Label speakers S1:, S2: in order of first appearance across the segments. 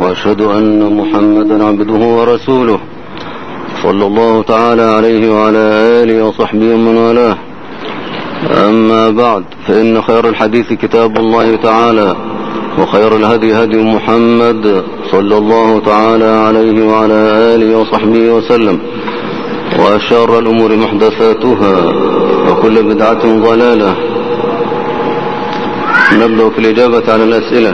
S1: وأشهد أن محمدا عبده ورسوله صلى الله تعالى عليه وعلى آله وصحبه ومن والاه. أما بعد، فإن خير الحديث كتاب الله تعالى، وخير الهدي هدي محمد صلى الله تعالى عليه وعلى آله وصحبه وسلم، وأشار الأمور محدثاتها، وكل بدعة ضلالة. نبدأ في الإجابة على الأسئلة.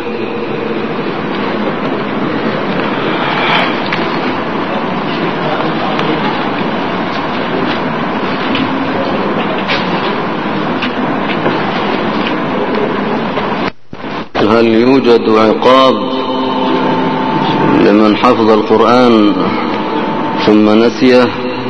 S1: هل يوجد عقاب لمن حفظ القرآن ثم نسيه؟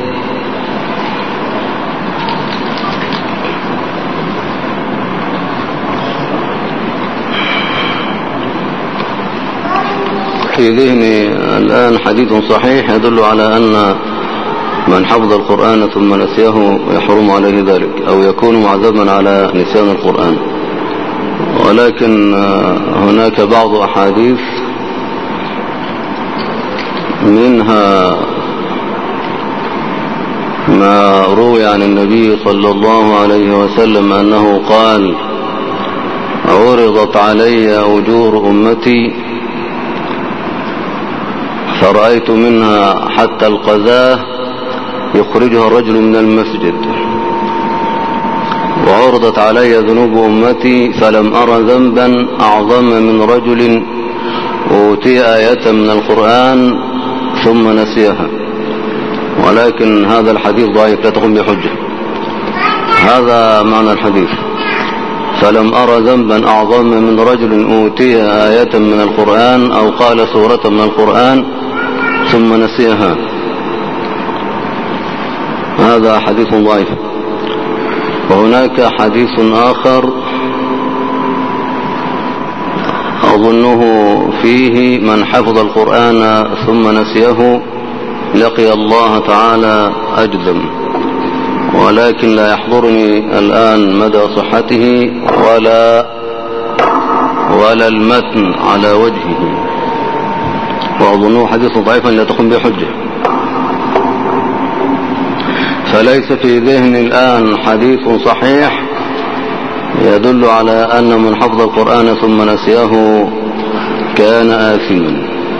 S1: في ذهني الآن حديث صحيح يدل على أن من حفظ القرآن ثم نسيه يحرم عليه ذلك، أو يكون معذبا على نسيان القرآن. ولكن هناك بعض أحاديث منها ما روي عن النبي صلى الله عليه وسلم أنه قال: عرضت علي أجور أمتي فرأيت منها حتى القذاة يخرجها الرجل من المسجد، وعرضت علي ذنوب أمتي فلم أرى ذنبا أعظم من رجل أوتي آية من القرآن ثم نسيها. ولكن هذا الحديث ضعيف لا تقوم بحجة. هذا معنى الحديث: فلم أرى ذنبا أعظم من رجل أوتي آية من القرآن أو قال سورة من القرآن ثم نسيها. هذا حديث ضعيف. وهناك حديث آخر أظنه فيه: من حفظ القرآن ثم نسيه لقي الله تعالى أجذم، ولكن لا يحضرني الآن مدى صحته ولا المتن على وجهه، وأظنه حديث ضعيفا لا تقوم بحجة. فليس في ذهني الآن حديث صحيح يدل على أن من حفظ القرآن ثم نسيه كان آثما،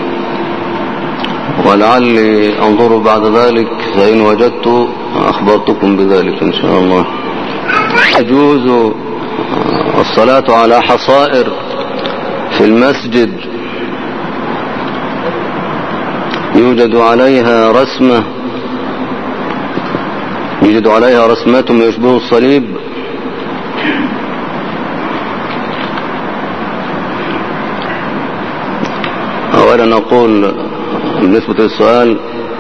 S1: ولعلي أنظر بعد ذلك، فإن وجدت أخبرتكم بذلك إن شاء الله. يجوز الصلاة على حصائر في المسجد يوجد عليها رسمة يشبه الصليب؟ أولا نقول بالنسبة للسؤال: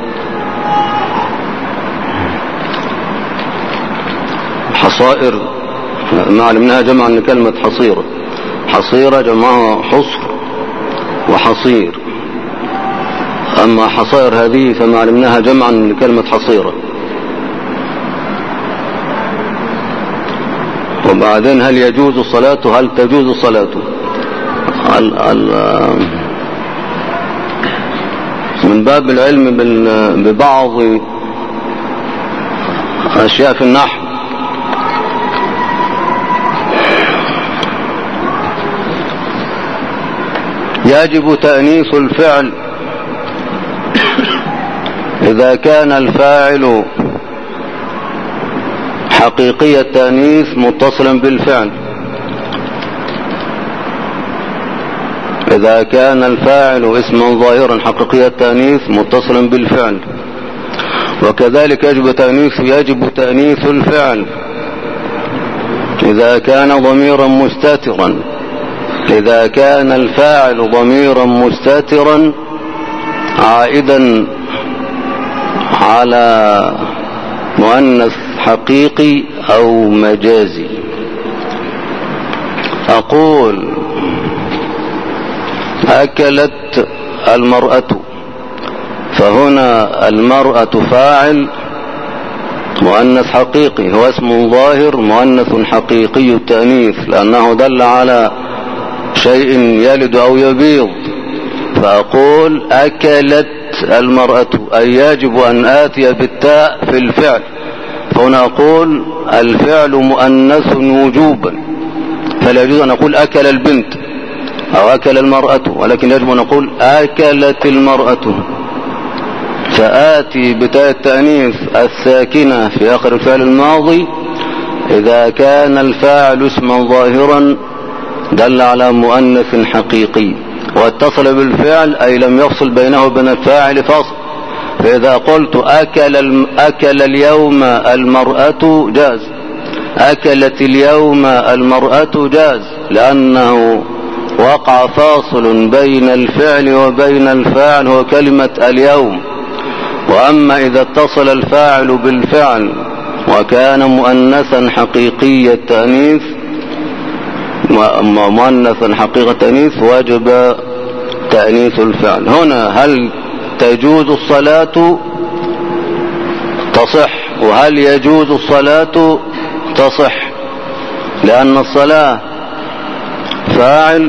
S1: حصائر ما علمناها جمعا لكلمة حصيرة. حصيرة جمعها حصر وحصير، أما حصائر هذه فما علمناها جمعا لكلمة حصيرة. وبعدين هل يجوز الصلاة؟ هل تجوز الصلاة؟ من باب العلم ببعض أشياء في النحو، يجب تأنيث الفعل إذا كان الفاعل حقيقي التأنيث متصلا بالفعل. إذا كان الفاعل اسما ظاهرا حقيقي التأنيث متصلا بالفعل. وكذلك يجب تأنيث الفعل إذا كان ضميرا مستترا. إذا كان الفاعل ضميرا مستترا عائدا على مؤنث حقيقي أو مجازي. أقول: أكلت المرأة، فهنا المرأة فاعل مؤنث حقيقي، هو اسم ظاهر مؤنث حقيقي التأنيث، لأنه دل على شيء يلد أو يبيض، فأقول أكلت المرأة، أي يجب أن آتي بالتاء في الفعل، فهنا أقول الفعل مؤنث وجوبا، فلا يجوز أن أقول أكل البنت أو أكل المرأة، ولكن يجب أن أقول أكلت المرأة. فآتي بتاء التأنيث الساكنة في آخر الفعل الماضي إذا كان الفاعل اسما ظاهرا دل على مؤنث حقيقي، واتصل بالفعل أي لم يفصل بينه وبين الفاعل فصل. فإذا قلت أكل اليوم المرأة جاز، أكلت اليوم المرأة جاز، لأنه وقع فاصل بين الفعل وبين الفاعل هو كلمة اليوم. وأما إذا اتصل الفاعل بالفعل وكان مؤنثا حقيقي التأنيث مؤنثا حقيقة التأنيث وجب تأنيث الفعل. هنا هل تجوز الصلاة؟ تصح. وهل يجوز الصلاة؟ تصح، لأن الصلاة فاعل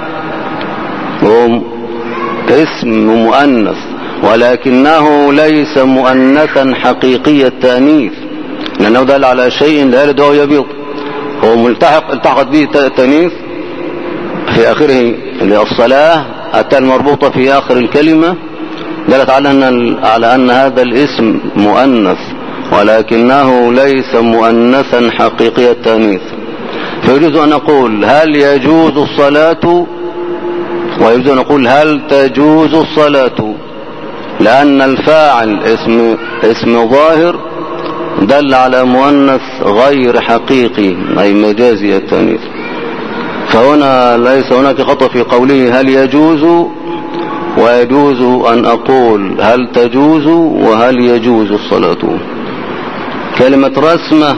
S1: اسم مؤنث، ولكنه ليس مؤنثا حقيقي التأنيث، لأنه دل على شيء لا يلد وهو يبيض، هو التحقت به التأنيث في آخره الصلاة، التاء المربوطة في آخر الكلمة دلت على أن هذا الاسم مؤنث، ولكنه ليس مؤنثا حقيقي التأنيث. فيجوز أن نقول هل يجوز الصلاة، ويجوز أن نقول هل تجوز الصلاة، لأن الفاعل اسم ظاهر دل على مؤنث غير حقيقي أي مجازي التأنيث. فهنا ليس هناك خطأ في قوله هل يجوز، ويجوز أن أقول هل تجوز وهل يجوز الصلاة. كلمة رسمة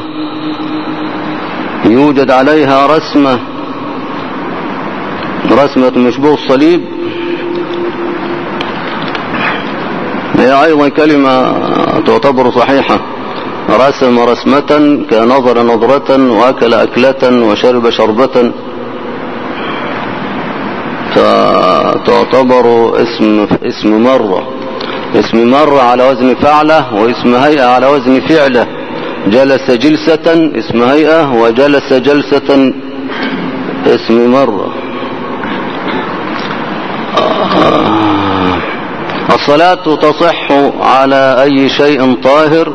S1: يوجد عليها رسمة مشبوه الصليب، هي أيضا كلمة تعتبر صحيحة. رسم رسمة كنظر نظرة وأكل أكلة وشرب شربة، فتعتبر اسم مرة على وزن فعلة، واسم هيئة على وزن فعلة. جلس جلسة اسم هيئة، وجلس جلسة اسم مرة. الصلاة تصح على أي شيء طاهر،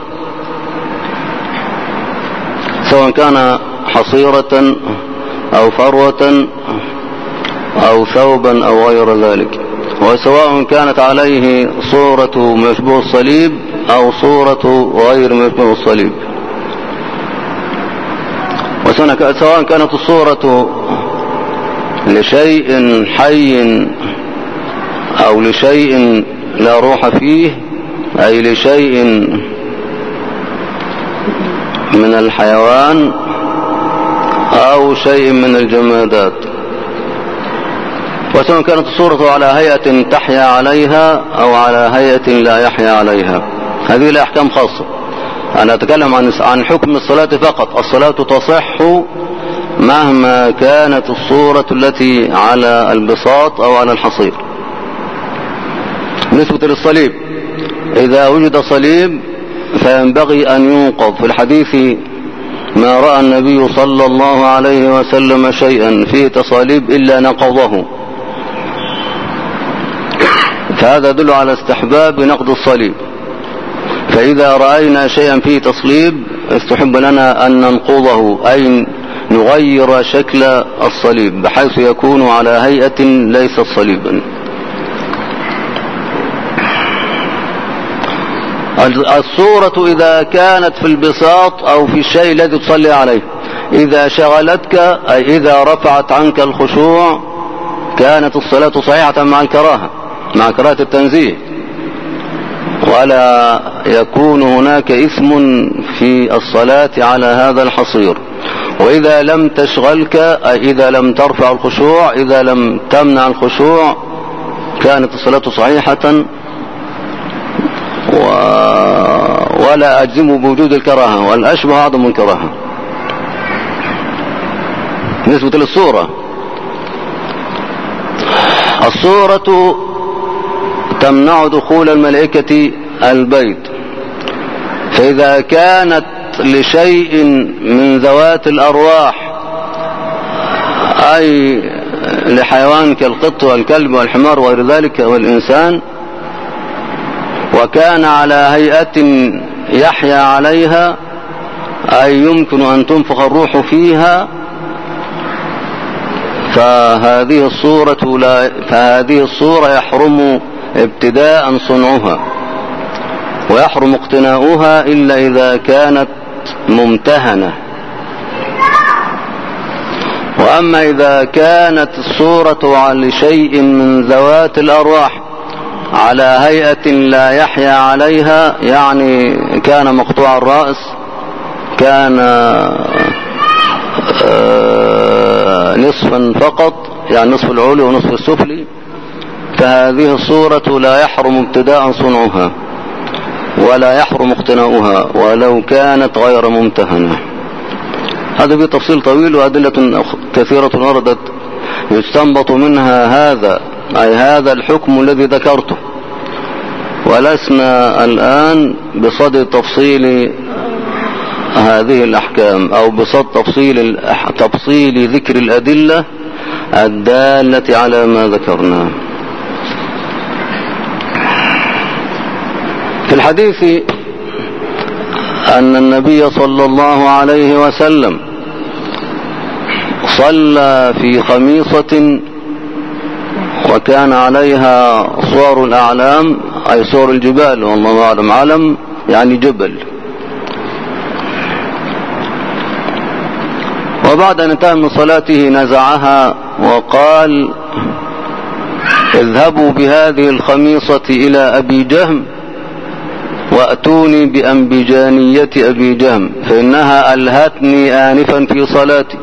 S1: سواء كان حصيرة أو فروة أو ثوبا أو غير ذلك، وسواء كانت عليه صورة مشبوه الصليب أو صورة غير مشبوه الصليب، وسواء كانت الصورة لشيء حي أو لشيء لا روح فيه، أي لشيء من الحيوان أو شيء من الجمادات، وسواء كانت الصورة على هيئة تحيا عليها أو على هيئة لا يحيا عليها. هذه الأحكام خاصة. أنا أتكلم عن حكم الصلاة فقط. الصلاة تصح مهما كانت الصورة التي على البساط أو على الحصير. بالنسبة للصليب، إذا وجد صليب فينبغي أن ينقض. في الحديث ما رأى النبي صلى الله عليه وسلم شيئا فيه تصاليب إلا نقضه، فهذا يدل على استحباب نقض الصليب. فإذا رأينا شيئا فيه تصليب استحب لنا أن ننقضه، أي نغير شكل الصليب بحيث يكون على هيئة ليست صليبا. الصورة إذا كانت في البساط أو في الشيء الذي تصلي عليه، إذا شغلتك أي إذا رفعت عنك الخشوع كانت الصلاة صحيحة مع كراهة التنزيه، ولا يكون هناك إثم في الصلاة على هذا الحصير. وإذا لم تشغلك أي إذا لم ترفع الخشوع، إذا لم تمنع الخشوع، كانت الصلاة صحيحة ولا أجزم بوجود الكراهة، والأشبه عدم الكراهة. بالنسبة للصورة، الصورة تمنع دخول الملائكة البيت. فإذا كانت لشيء من ذوات الأرواح، أي لحيوان كالقط والكلب والحمار وغير ذلك والإنسان، وكان على هيئة يحيا عليها، أي يمكن أن تنفخ الروح فيها، فهذه الصورة يحرم ابتداء صنعها ويحرم اقتناؤها إلا إذا كانت ممتهنة. وأما إذا كانت الصورة لشيء من ذوات الأرواح على هيئة لا يحيا عليها، يعني كان مقطوع الرأس، كان نصفا فقط، يعني نصف العلوي ونصف السفلي، فهذه الصورة لا يحرم ابتداء صنعها ولا يحرم اقتناؤها ولو كانت غير ممتهنة. هذا في تفصيل طويل وأدلة كثيرة وردت يستنبط منها هذا الحكم الذي ذكرته، ولسنا الآن بصدد تفصيل هذه الأحكام أو بصدد تفصيل ذكر الأدلة الدالة على ما ذكرنا. في الحديث أن النبي صلى الله عليه وسلم صلى في خميصة وكان عليها صور الأعلام، أي صور الجبال، والله أعلم، علم يعني جبل. وبعد أن انتهى من صلاته نزعها وقال: اذهبوا بهذه الخميصة إلى أبي جهم وأتوني بأنبجانية أبي جهم فإنها ألهتني آنفا في صلاتي.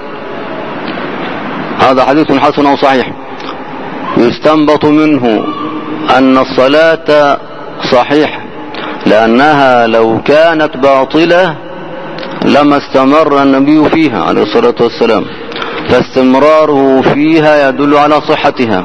S1: هذا حديث حسن أو صحيح. يستنبط منه أن الصلاة صحيحة، لأنها لو كانت باطلة لما استمر النبي فيها عليه الصلاة والسلام، فاستمراره فيها يدل على صحتها،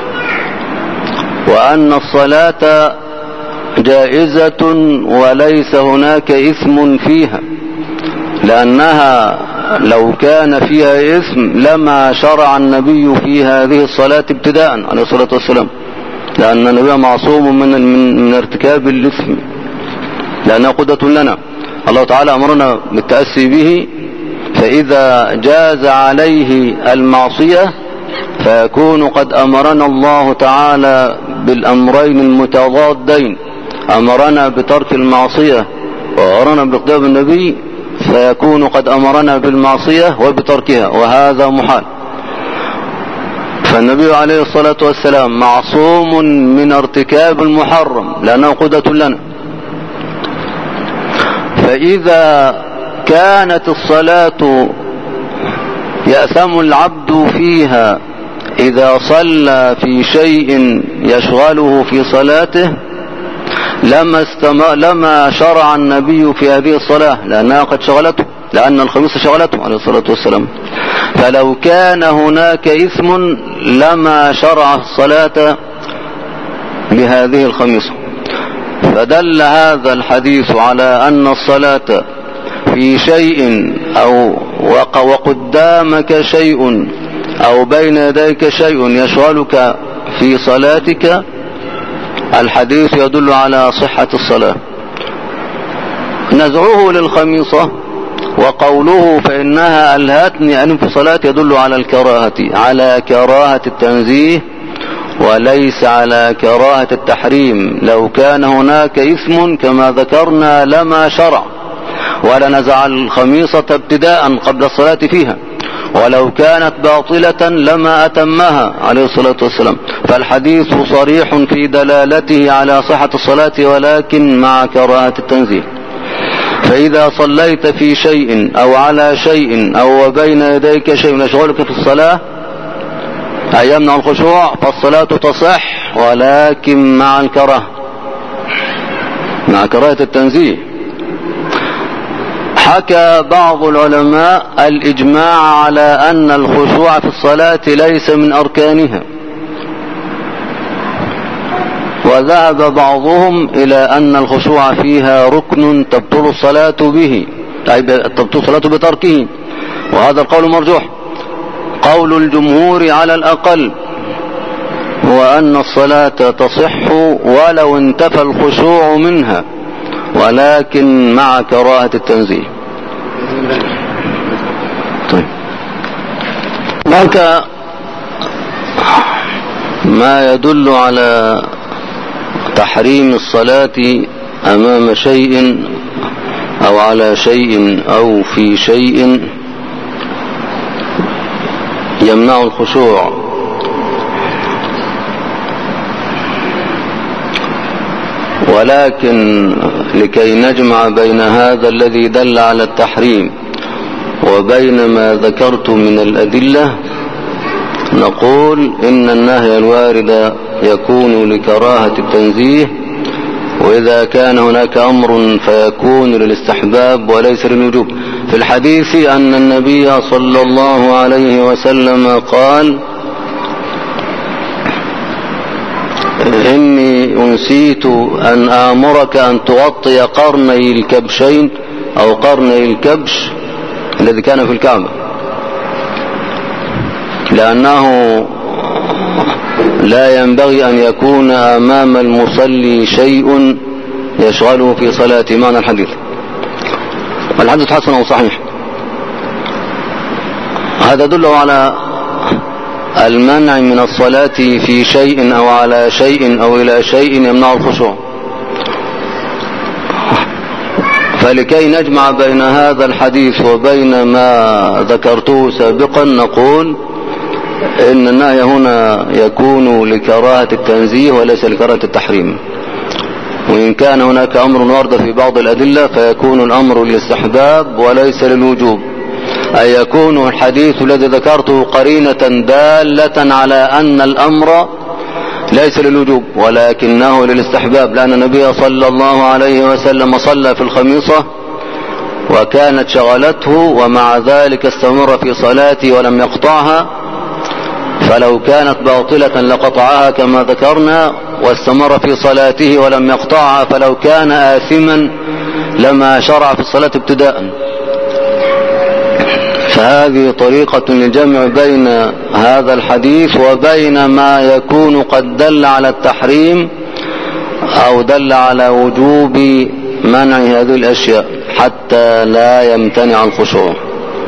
S1: وأن الصلاة جائزة وليس هناك إثم فيها، لأنها لو كان فيها إثم لما شرع النبي في هذه الصلاة ابتداء عليه الصلاة والسلام، لأن النبي معصوم من ارتكاب الإثم، لأنها قدوة لنا. الله تعالى أمرنا بالتأسي به، فإذا جاز عليه المعصية فيكون قد أمرنا الله تعالى بالأمرين المتضادين، أمرنا بترك المعصية وأمرنا باقتداء النبي، فيكون قد أمرنا بالمعصية وبتركها، وهذا محال. فالنبي عليه الصلاة والسلام معصوم من ارتكاب المحرم لأنه قدوة لنا. فإذا كانت الصلاة يأثم العبد فيها إذا صلى في شيء يشغله في صلاته لما شرع النبي في هذه الصلاة، لأنها قد شغلته، لأن الخميس شغلته عليه الصلاة والسلام. فلو كان هناك إثم لما شرع الصلاة بهذه الخميصة. فدل هذا الحديث على أن الصلاة في شيء أو وقدامك شيء أو بين يديك شيء يشغلك في صلاتك، الحديث يدل على صحة الصلاة. نزعه للخميصة وقوله فإنها ألهتني أن في صلاة يدل على الكراهة، على كراهة التنزيه وليس على كراهة التحريم. لو كان هناك إثم كما ذكرنا لما شرع ولنزع الخميصة ابتداء قبل الصلاة فيها، ولو كانت باطلة لما أتمها عليه الصلاة والسلام. فالحديث صريح في دلالته على صحة الصلاة ولكن مع كراهة التنزيه. فإذا صليت في شيء أو على شيء أو بين يديك شيء يشغلك في الصلاة أي يمنع الخشوع فالصلاة تصح، ولكن مع الكراهة، مع كراهة التنزيه. حكى بعض العلماء الإجماع على أن الخشوع في الصلاة ليس من أركانها، وذهب بعضهم إلى أن الخشوع فيها ركن تبطل الصلاة به، أي تبطل الصلاة بتركه، وهذا القول مرجوح. قول الجمهور على الأقل هو أن الصلاة تصح ولو انتفى الخشوع منها، ولكن مع كراهة التنزيه. طيب، هناك ما يدل على تحريم الصلاة أمام شيء أو على شيء أو في شيء يمنع الخشوع، ولكن لكي نجمع بين هذا الذي دل على التحريم وبين ما ذكرت من الأدلة، نقول إن النهي الوارد يكون لكراهة التنزيه، وإذا كان هناك أمر فيكون للاستحباب وليس للوجوب. في الحديث أن النبي صلى الله عليه وسلم قال: إني أنسيت أن آمرك أن تغطي قرني الكبشين أو قرني الكبش الذي كان في الكعبة، لأنه لا ينبغي أن يكون أمام المصلي شيء يشغله في صلاته. معنى الحديث، الحديث حسن أو صحيح، هذا يدل على المنع من الصلاة في شيء أو على شيء أو إلى شيء يمنع الخشوع. فلكي نجمع بين هذا الحديث وبين ما ذكرته سابقا، نقول إن النهي هنا يكون لكراهة التنزيه وليس لكراهة التحريم، وإن كان هناك أمر ورد في بعض الأدلة فيكون الأمر للاستحباب وليس للوجوب، أي يكون الحديث الذي ذكرته قرينة دالة على أن الأمر ليس للوجوب ولكنه للاستحباب، لأن النبي صلى الله عليه وسلم صلى في الخميصة وكانت شغلته ومع ذلك استمر في صلاته ولم يقطعها، فلو كانت باطلة لقطعها كما ذكرنا، واستمر في صلاته ولم يقطعها، فلو كان آثما لما شرع في الصلاة ابتداء. فهذه طريقة للجمع بين هذا الحديث وبين ما يكون قد دل على التحريم أو دل على وجوب منع هذه الأشياء حتى لا يمتنع الخشوع.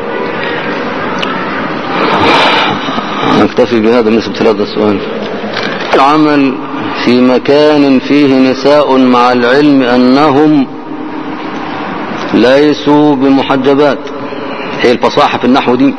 S1: نكتفي بهذا بالنسبة لهذا السؤال. العمل في مكان فيه نساء مع العلم أنهم ليسوا بمحجبات، هي الفصاحة في النحو دي.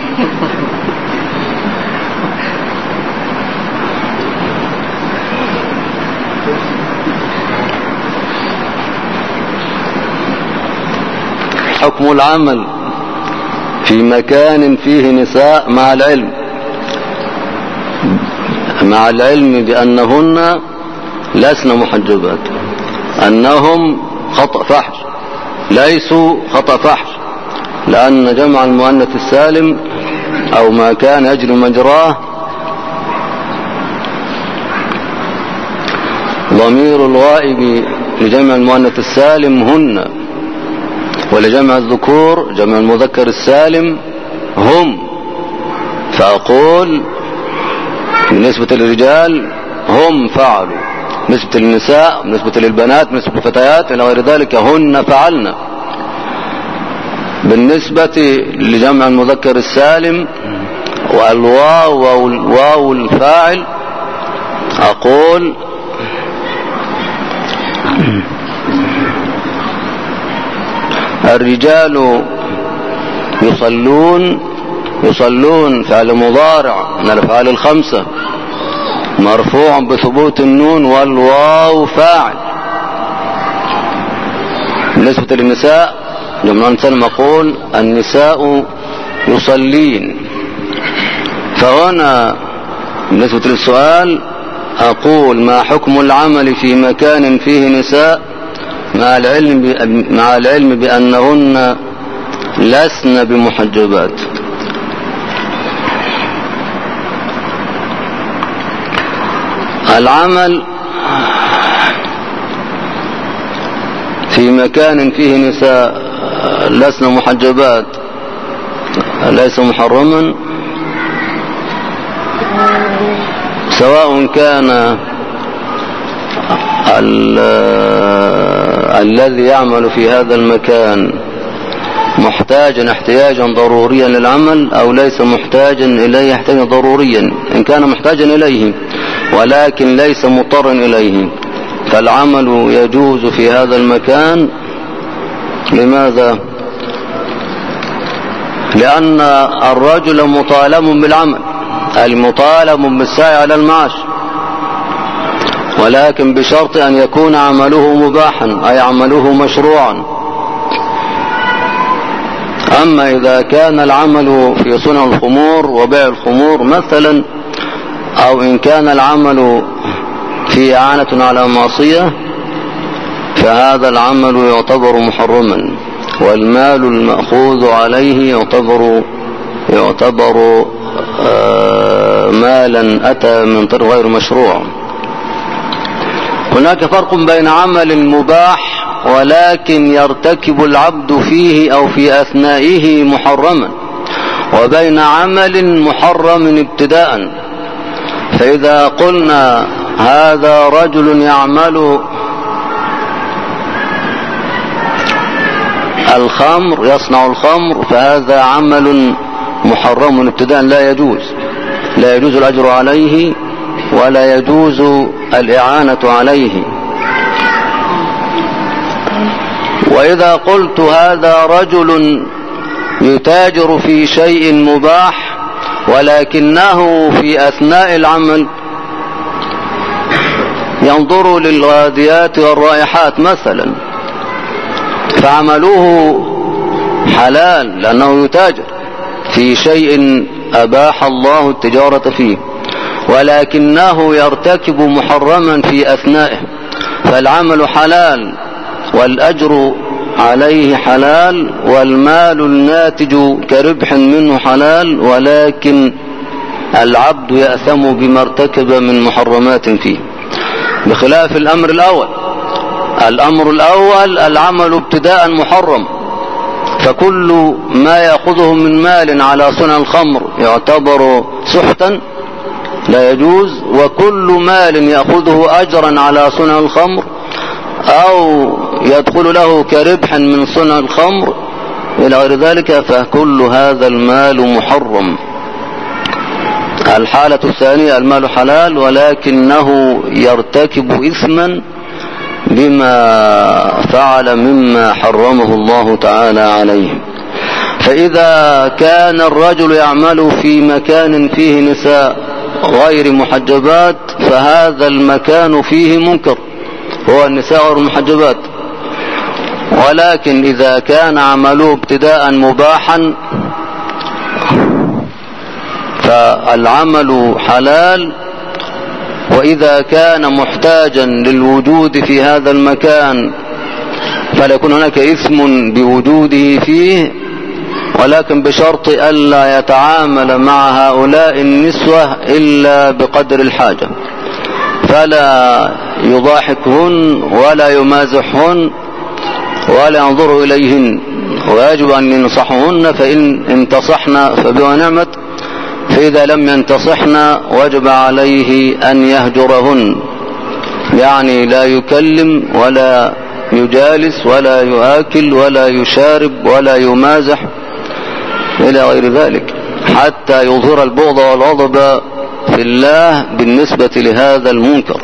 S1: حكم العمل في مكان فيه نساء مع العلم بأنهن لسن محجبات، أنهم خطأ فحش، ليسوا خطأ فحش، لأن جمع المؤنث السالم أو ما كان يجري مجراه ضمير الغائب لجمع المؤنث السالم هن، ولجمع الذكور جمع المذكر السالم هم. فأقول بالنسبة للرجال هم فعلوا، بالنسبة للنساء، بالنسبة للبنات، بالنسبة للفتيات إلى غير ذلك هن فعلنا. بالنسبة لجمع المذكر السالم والواو الفاعل أقول الرجال يصلون فعل مضارع من الأفعال الخمسة مرفوع بثبوت النون والواو فاعل. بالنسبة للنساء جمع الإنسان أقول النساء يصلين. فهنا بالنسبة للسؤال أقول ما حكم العمل في مكان فيه نساء مع العلم بأنهن لسن بمحجبات. العمل في مكان فيه نساء لسن محجبات ليس محرما، سواء كان الذي يعمل في هذا المكان محتاجا احتياجا ضروريا للعمل أو ليس محتاجا إليه احتياجا ضروريا. إن كان محتاجا إليه ولكن ليس مضطرا إليه فالعمل يجوز في هذا المكان. لماذا؟ لأن الرجل مطالب بالعمل، المطالب بالسعي على المعاش، ولكن بشرط أن يكون عمله مباحا أي عمله مشروعا. أما إذا كان العمل في صنع الخمور وبيع الخمور مثلا، أو إن كان العمل في إعانة على معصية، فهذا العمل يعتبر محرما، والمال المأخوذ عليه يعتبر مالا أتى من طريق غير مشروع. هناك فرق بين عمل مباح ولكن يرتكب العبد فيه أو في أثنائه محرما، وبين عمل محرم ابتداء. فإذا قلنا هذا رجل يعمل الخمر يصنع الخمر فهذا عمل محرم ابتداء لا يجوز الأجر عليه ولا يجوز الإعانة عليه. وإذا قلت هذا رجل يتاجر في شيء مباح ولكنه في أثناء العمل ينظر للغاديات والرائحات مثلا، فعمله حلال لأنه يتاجر في شيء أباح الله التجارة فيه، ولكنه يرتكب محرما في أثنائه، فالعمل حلال والأجر عليه حلال والمال الناتج كربح منه حلال، ولكن العبد يأثم بما ارتكب من محرمات فيه، بخلاف الأمر الأول. الأمر الأول العمل ابتداء محرم، فكل ما يأخذه من مال على صنع الخمر يعتبر سحتا لا يجوز، وكل مال يأخذه أجرا على صنع الخمر أو يدخل له كربح من صنع الخمر إلى غير ذلك فكل هذا المال محرم. الحالة الثانية المال حلال ولكنه يرتكب إثما بما فعل مما حرمه الله تعالى عليه. فإذا كان الرجل يعمل في مكان فيه نساء غير محجبات فهذا المكان فيه منكر، هو النساء غير المحجبات. ولكن إذا كان عمله ابتداء مباحا فالعمل حلال، وإذا كان محتاجا للوجود في هذا المكان فلا يكون هناك إثم بوجوده فيه، ولكن بشرط ألا يتعامل مع هؤلاء النسوة إلا بقدر الحاجة، فلا يضاحكهن ولا يمازحهن ولا ينظر إليهن، ويجب أن ينصحهن، فإن انتصحن فبها نعمت، فإذا لم ينتصحن وجب عليه أن يهجرهن، يعني لا يكلم ولا يجالس ولا يؤكل ولا يشارب ولا يمازح إلى غير ذلك، حتى يظهر البغض والغضب في الله بالنسبة لهذا المنكر.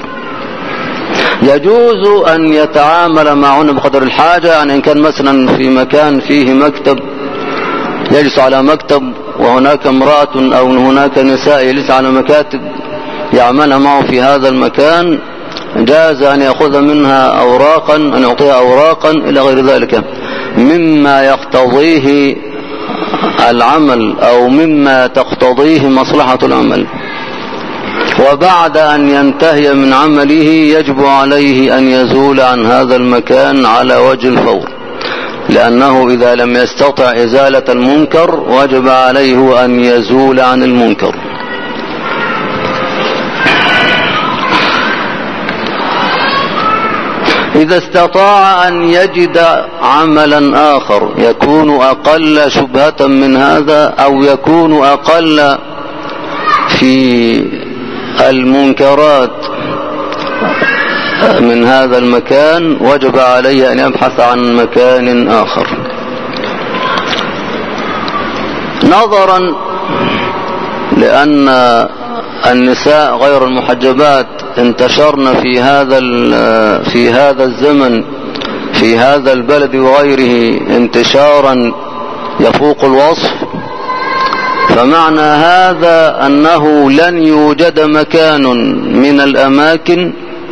S1: يجوز أن يتعامل معهن بقدر الحاجة، يعني إن كان مثلا في مكان فيه مكتب يجلس على مكتب وهناك امرأة أو هناك نساء يجلس على مكاتب يعمل معه في هذا المكان، جاز أن يأخذ منها أوراقا، أن يعطيها أوراقا إلى غير ذلك مما يقتضيه العمل أو مما تقتضيه مصلحة العمل. وبعد أن ينتهي من عمله يجب عليه أن يزول عن هذا المكان على وجه الفور، لأنه إذا لم يستطع إزالة المنكر وجب عليه أن يزول عن المنكر. إذا استطاع أن يجد عملا آخر يكون أقل شبهة من هذا أو يكون أقل في المنكرات من هذا المكان، وجب عليه أن يبحث عن مكان آخر. نظرا لأن النساء غير المحجبات انتشرن في هذا الزمن في هذا البلد وغيره انتشارا يفوق الوصف، فمعنى هذا أنه لن يوجد مكان من الأماكن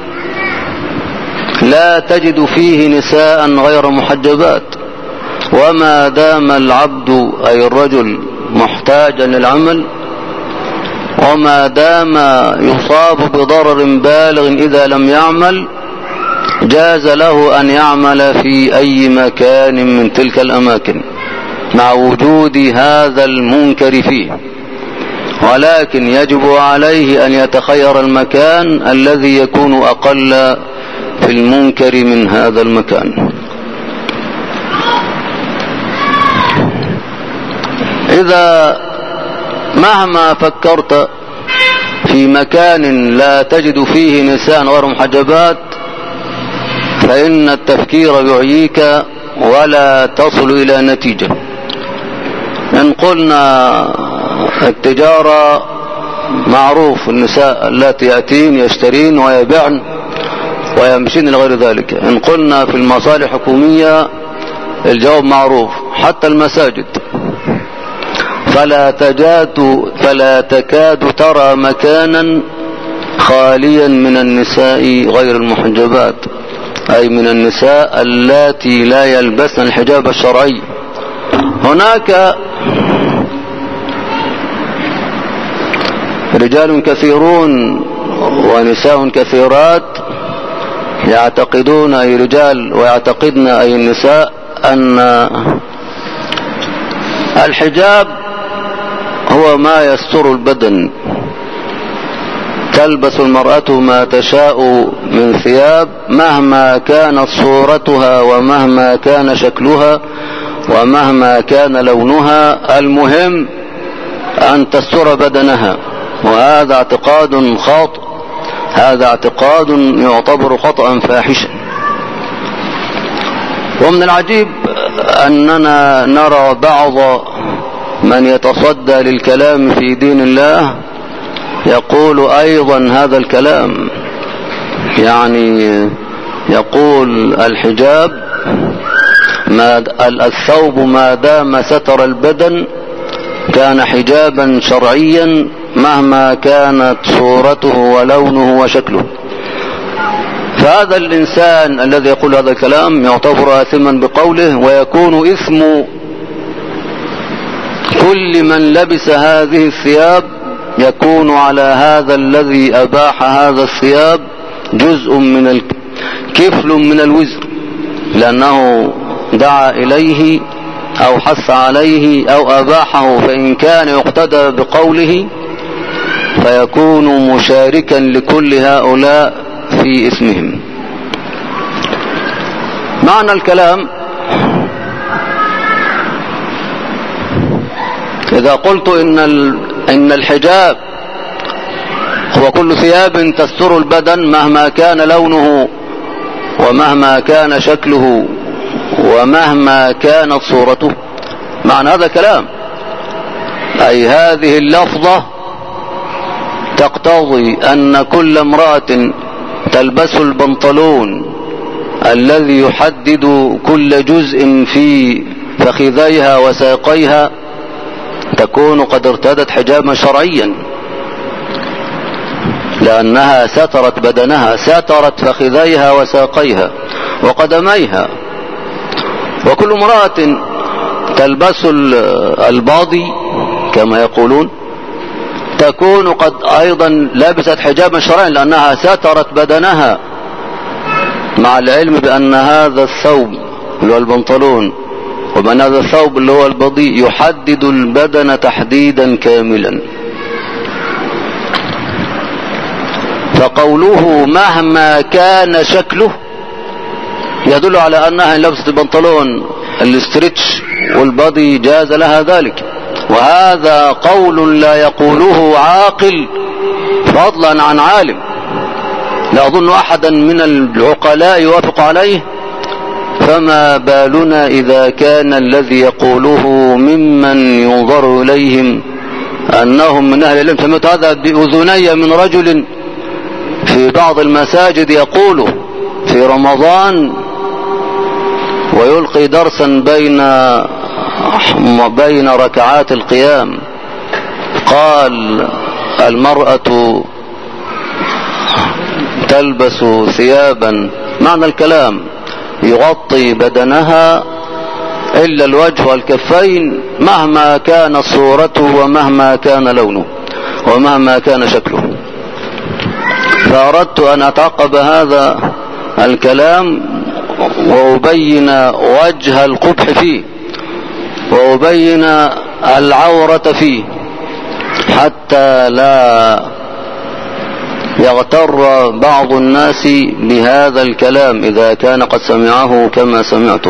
S1: لا تجد فيه نساء غير محجبات. وما دام العبد أي الرجل محتاجا للعمل، وما دام يصاب بضرر بالغ إذا لم يعمل، جاز له أن يعمل في أي مكان من تلك الأماكن مع وجود هذا المنكر فيه، ولكن يجب عليه أن يتخير المكان الذي يكون أقل في المنكر من هذا المكان. إذا مهما فكرت في مكان لا تجد فيه نساء غير محجبات فإن التفكير يعييك ولا تصل إلى نتيجة. إن قلنا التجارة معروف، النساء التي يأتين يشترين ويبيعن ويمشين إلى غير ذلك. إن قلنا في المصالح الحكومية الجواب معروف، حتى المساجد فلا تكاد ترى مكانا خاليا من النساء غير المحجبات، أي من النساء اللاتي لا يلبسن الحجاب الشرعي. هناك رجال كثيرون ونساء كثيرات يعتقدون، أي رجال ويعتقدن أي النساء، أن الحجاب هو ما يستر البدن. تلبس المرأة ما تشاء من ثياب مهما كانت صورتها ومهما كان شكلها ومهما كان لونها، المهم أن تستر بدنها. وهذا اعتقاد خاطئ، هذا اعتقاد يعتبر خطأ فاحشا. ومن العجيب أننا نرى بعض من يتصدى للكلام في دين الله يقول أيضا هذا الكلام، يعني يقول الحجاب الثوب ما دام ستر البدن كان حجابا شرعيا مهما كانت صورته ولونه وشكله. فهذا الإنسان الذي يقول هذا الكلام يعتبر آثما بقوله، ويكون إثم كل من لبس هذه الثياب يكون على هذا الذي أباح هذا الثياب جزء من كفل من الوزر، لأنه دعا إليه أو حث عليه أو أباحه، فإن كان يقتدى بقوله فيكون مشاركا لكل هؤلاء في اسمهم. معنى الكلام: إذا قلت إن الحجاب هو كل ثياب تستر البدن مهما كان لونه ومهما كان شكله ومهما كانت صورته، معنى هذا كلام أي هذه اللفظة تقتضي أن كل امرأة تلبس البنطلون الذي يحدد كل جزء في فخذيها وساقيها تكون قد ارتدت حجابا شرعيا، لأنها سترت بدنها، سترت فخذيها وساقيها وقدميها. وكل امرأة تلبس الباضي كما يقولون تكون قد أيضا لبست حجابا شرعيا، لأنها سترت بدنها، مع العلم بأن هذا الثوب اللي هو البنطلون وبأن هذا الثوب اللي هو الباضي يحدد البدن تحديدا كاملا. فقوله مهما كان شكله يدل على أنها إن لبست البنطلون الاسترتش والبادي جاز لها ذلك. وهذا قول لا يقوله عاقل فضلا عن عالم، لا أظن أحدا من العقلاء يوافق عليه، فما بالنا إذا كان الذي يقوله ممن ينظر إليهم أنهم من أهل العلم. سمعت هذا بأذني من رجل في بعض المساجد يقول في رمضان ويلقي درسا بين ركعات القيام، قال المرأة تلبس ثيابا، معنى الكلام يغطي بدنها إلا الوجه والكفين مهما كانت صورته ومهما كان لونه ومهما كان شكله. فأردت أن أتعقب هذا الكلام وأبين وجه القبح فيه وأبين العورة فيه حتى لا يغتر بعض الناس بهذا الكلام إذا كان قد سمعه كما سمعته.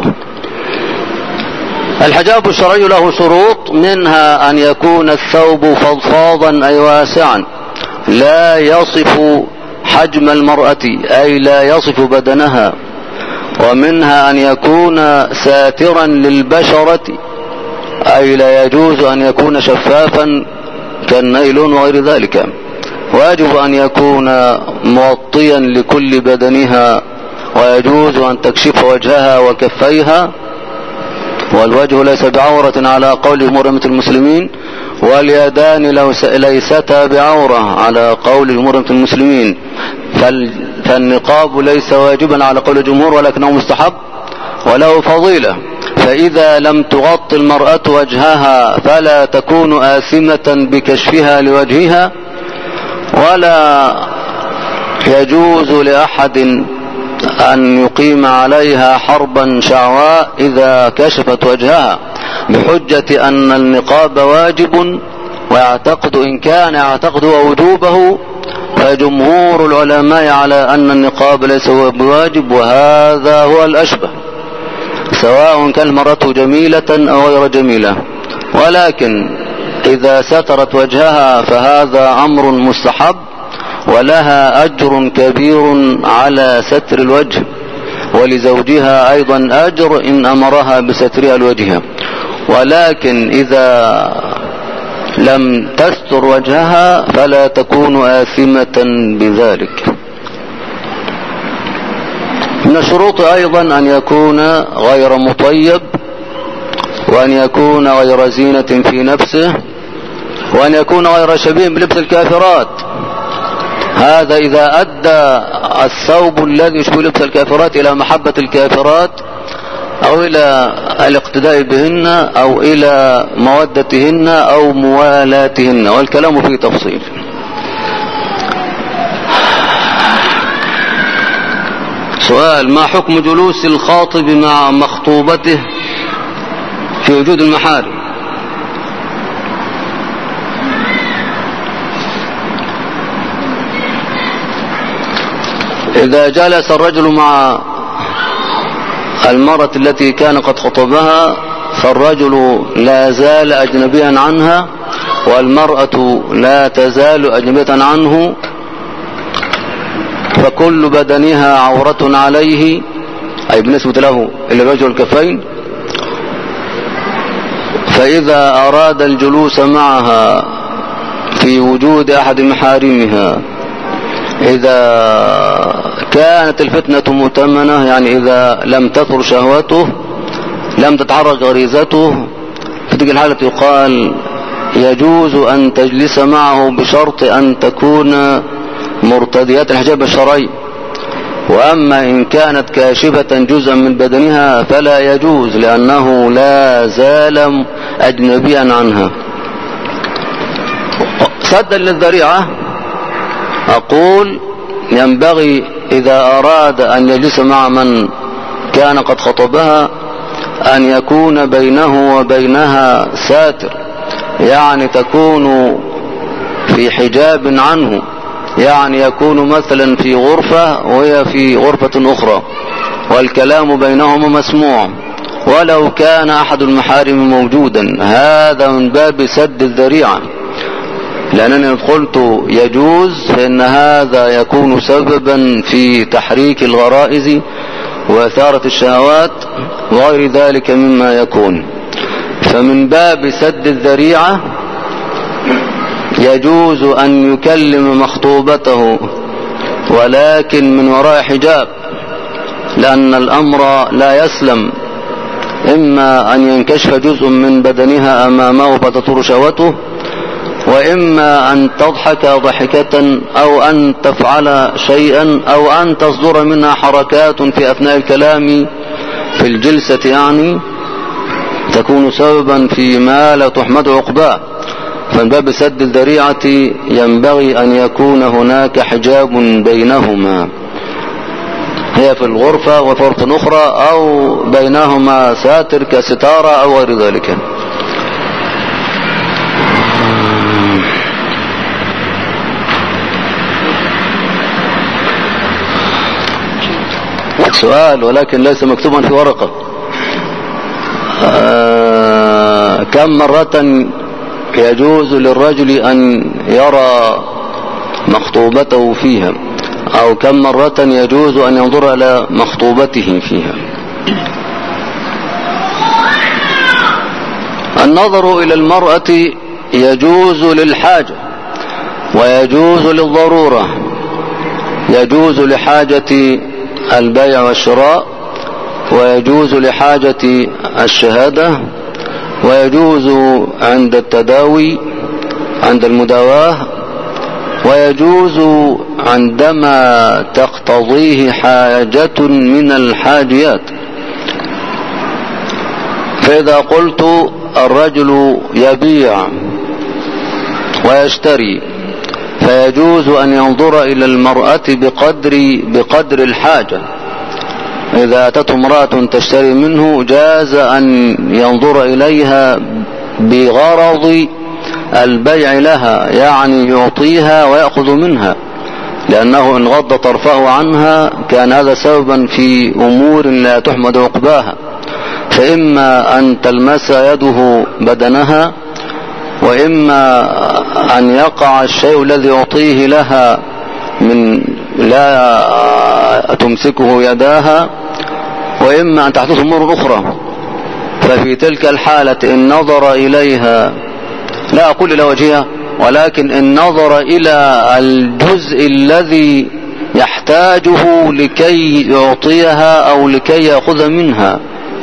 S1: الحجاب الشرعي له شروط، منها أن يكون الثوب فضفاضا أي واسعا لا يصف حجم المرأة أي لا يصف بدنها، ومنها أن يكون ساترا للبشرة أي لا يجوز أن يكون شفافا كالنيلون وغير ذلك، ويجب أن يكون مغطيا لكل بدنها، ويجوز أن تكشف وجهها وكفيها، والوجه ليس بعورة على قول جمهور المسلمين، واليدان ليستا بعورة على قول جمهور المسلمين، فالنقاب ليس واجبا على قول الجمهور ولكنه مستحب وله فضيلة. فإذا لم تغطي المرأة وجهها فلا تكون آثمة بكشفها لوجهها، ولا يجوز لأحد أن يقيم عليها حربا شعواء إذا كشفت وجهها بحجة أن النقاب واجب، ويعتقد إن كان يعتقد وجوبه فجمهور العلماء على أن النقاب ليس بواجب، وهذا هو الأشبه سواء كان المرأة جميلة أو غير جميلة. ولكن إذا سترت وجهها فهذا أمر مستحب ولها أجر كبير على ستر الوجه، ولزوجها أيضا أجر إن أمرها بسترها الوجه. ولكن إذا لم تستر وجهها فلا تكون آثمة بذلك. من الشروط أيضا أن يكون غير مطيب، وأن يكون غير زينة في نفسه، وأن يكون غير شبيه بلبس الكافرات. هذا إذا أدى الثوب الذي يشبه لبس الكافرات إلى محبة الكافرات أو إلى الاقتداء بهن أو إلى مودتهن أو موالاتهن، والكلام فيه تفصيل. سؤال: ما حكم جلوس الخاطب مع مخطوبته في وجود المحارم؟ إذا جلس الرجل مع المرأة التي كان قد خطبها فالرجل لا زال أجنبيا عنها والمرأة لا تزال أجنبية عنه، فكل بدنها عورة عليه أي بالنسبة له إلا الوجه والكفين. فإذا أراد الجلوس معها في وجود أحد محارمها، إذا كانت الفتنة مؤتمنة، يعني إذا لم تثر شهوته لم تتحرك غريزته، في تلك الحالة يقال يجوز أن تجلس معه بشرط أن تكون مرتديات الحجاب الشرعي. وأما إن كانت كاشفة جزءا من بدنها فلا يجوز، لأنه لا زال أجنبيا عنها. سدا للذريعة أقول ينبغي إذا أراد أن يجلس مع من كان قد خطبها أن يكون بينه وبينها ساتر، يعني تكون في حجاب عنه، يعني يكون مثلا في غرفة وهي في غرفة أخرى، والكلام بينهما مسموع ولو كان أحد المحارم موجودا. هذا من باب سد الذريعة، لأنني قلت يجوز فإن هذا يكون سببا في تحريك الغرائز وإثارة الشهوات وغير ذلك مما يكون. فمن باب سد الذريعة يجوز أن يكلم مخطوبته ولكن من وراء حجاب، لأن الأمر لا يسلم، إما أن ينكشف جزء من بدنها أمامه فتطور شهوته، وإما أن تضحك ضحكة أو أن تفعل شيئا أو أن تصدر منها حركات في أثناء الكلام في الجلسة يعني تكون سببا في ما لا تحمد عقباه. فمن باب سد الذريعة ينبغي أن يكون هناك حجاب بينهما، هي في الغرفة وفي غرفة أخرى أو بينهما ساتر كستارة أو غير ذلك. سؤال ولكن ليس مكتوبا في ورقة. كم مرة يجوز للرجل أن يرى مخطوبته فيها، أو كم مرة يجوز أن ينظر إلى مخطوبته فيها؟ النظر إلى المرأة يجوز للحاجة ويجوز للضرورة. يجوز لحاجة البيع والشراء، ويجوز لحاجة الشهادة، ويجوز عند التداوي عند المداواة، ويجوز عندما تقتضيه حاجة من الحاجيات. فإذا قلت الرجل يبيع ويشتري فيجوز أن ينظر إلى المرأة بقدر الحاجة. إذا أتته امرأة تشتري منه جاز أن ينظر إليها بغرض البيع لها، يعني يعطيها ويأخذ منها، لأنه إن غض طرفه عنها كان هذا سببا في أمور لا تحمد عقباها. فإما أن تلمس يده بدنها، وإما أن يقع الشيء الذي يعطيه لها من لا تمسكه يداها، وإما أن تحدث أمور أخرى. ففي تلك الحالة إن نظر إليها، لا أقول إلى وجهها، ولكن إن نظر إلى الجزء الذي يحتاجه لكي يعطيها أو لكي يأخذ منها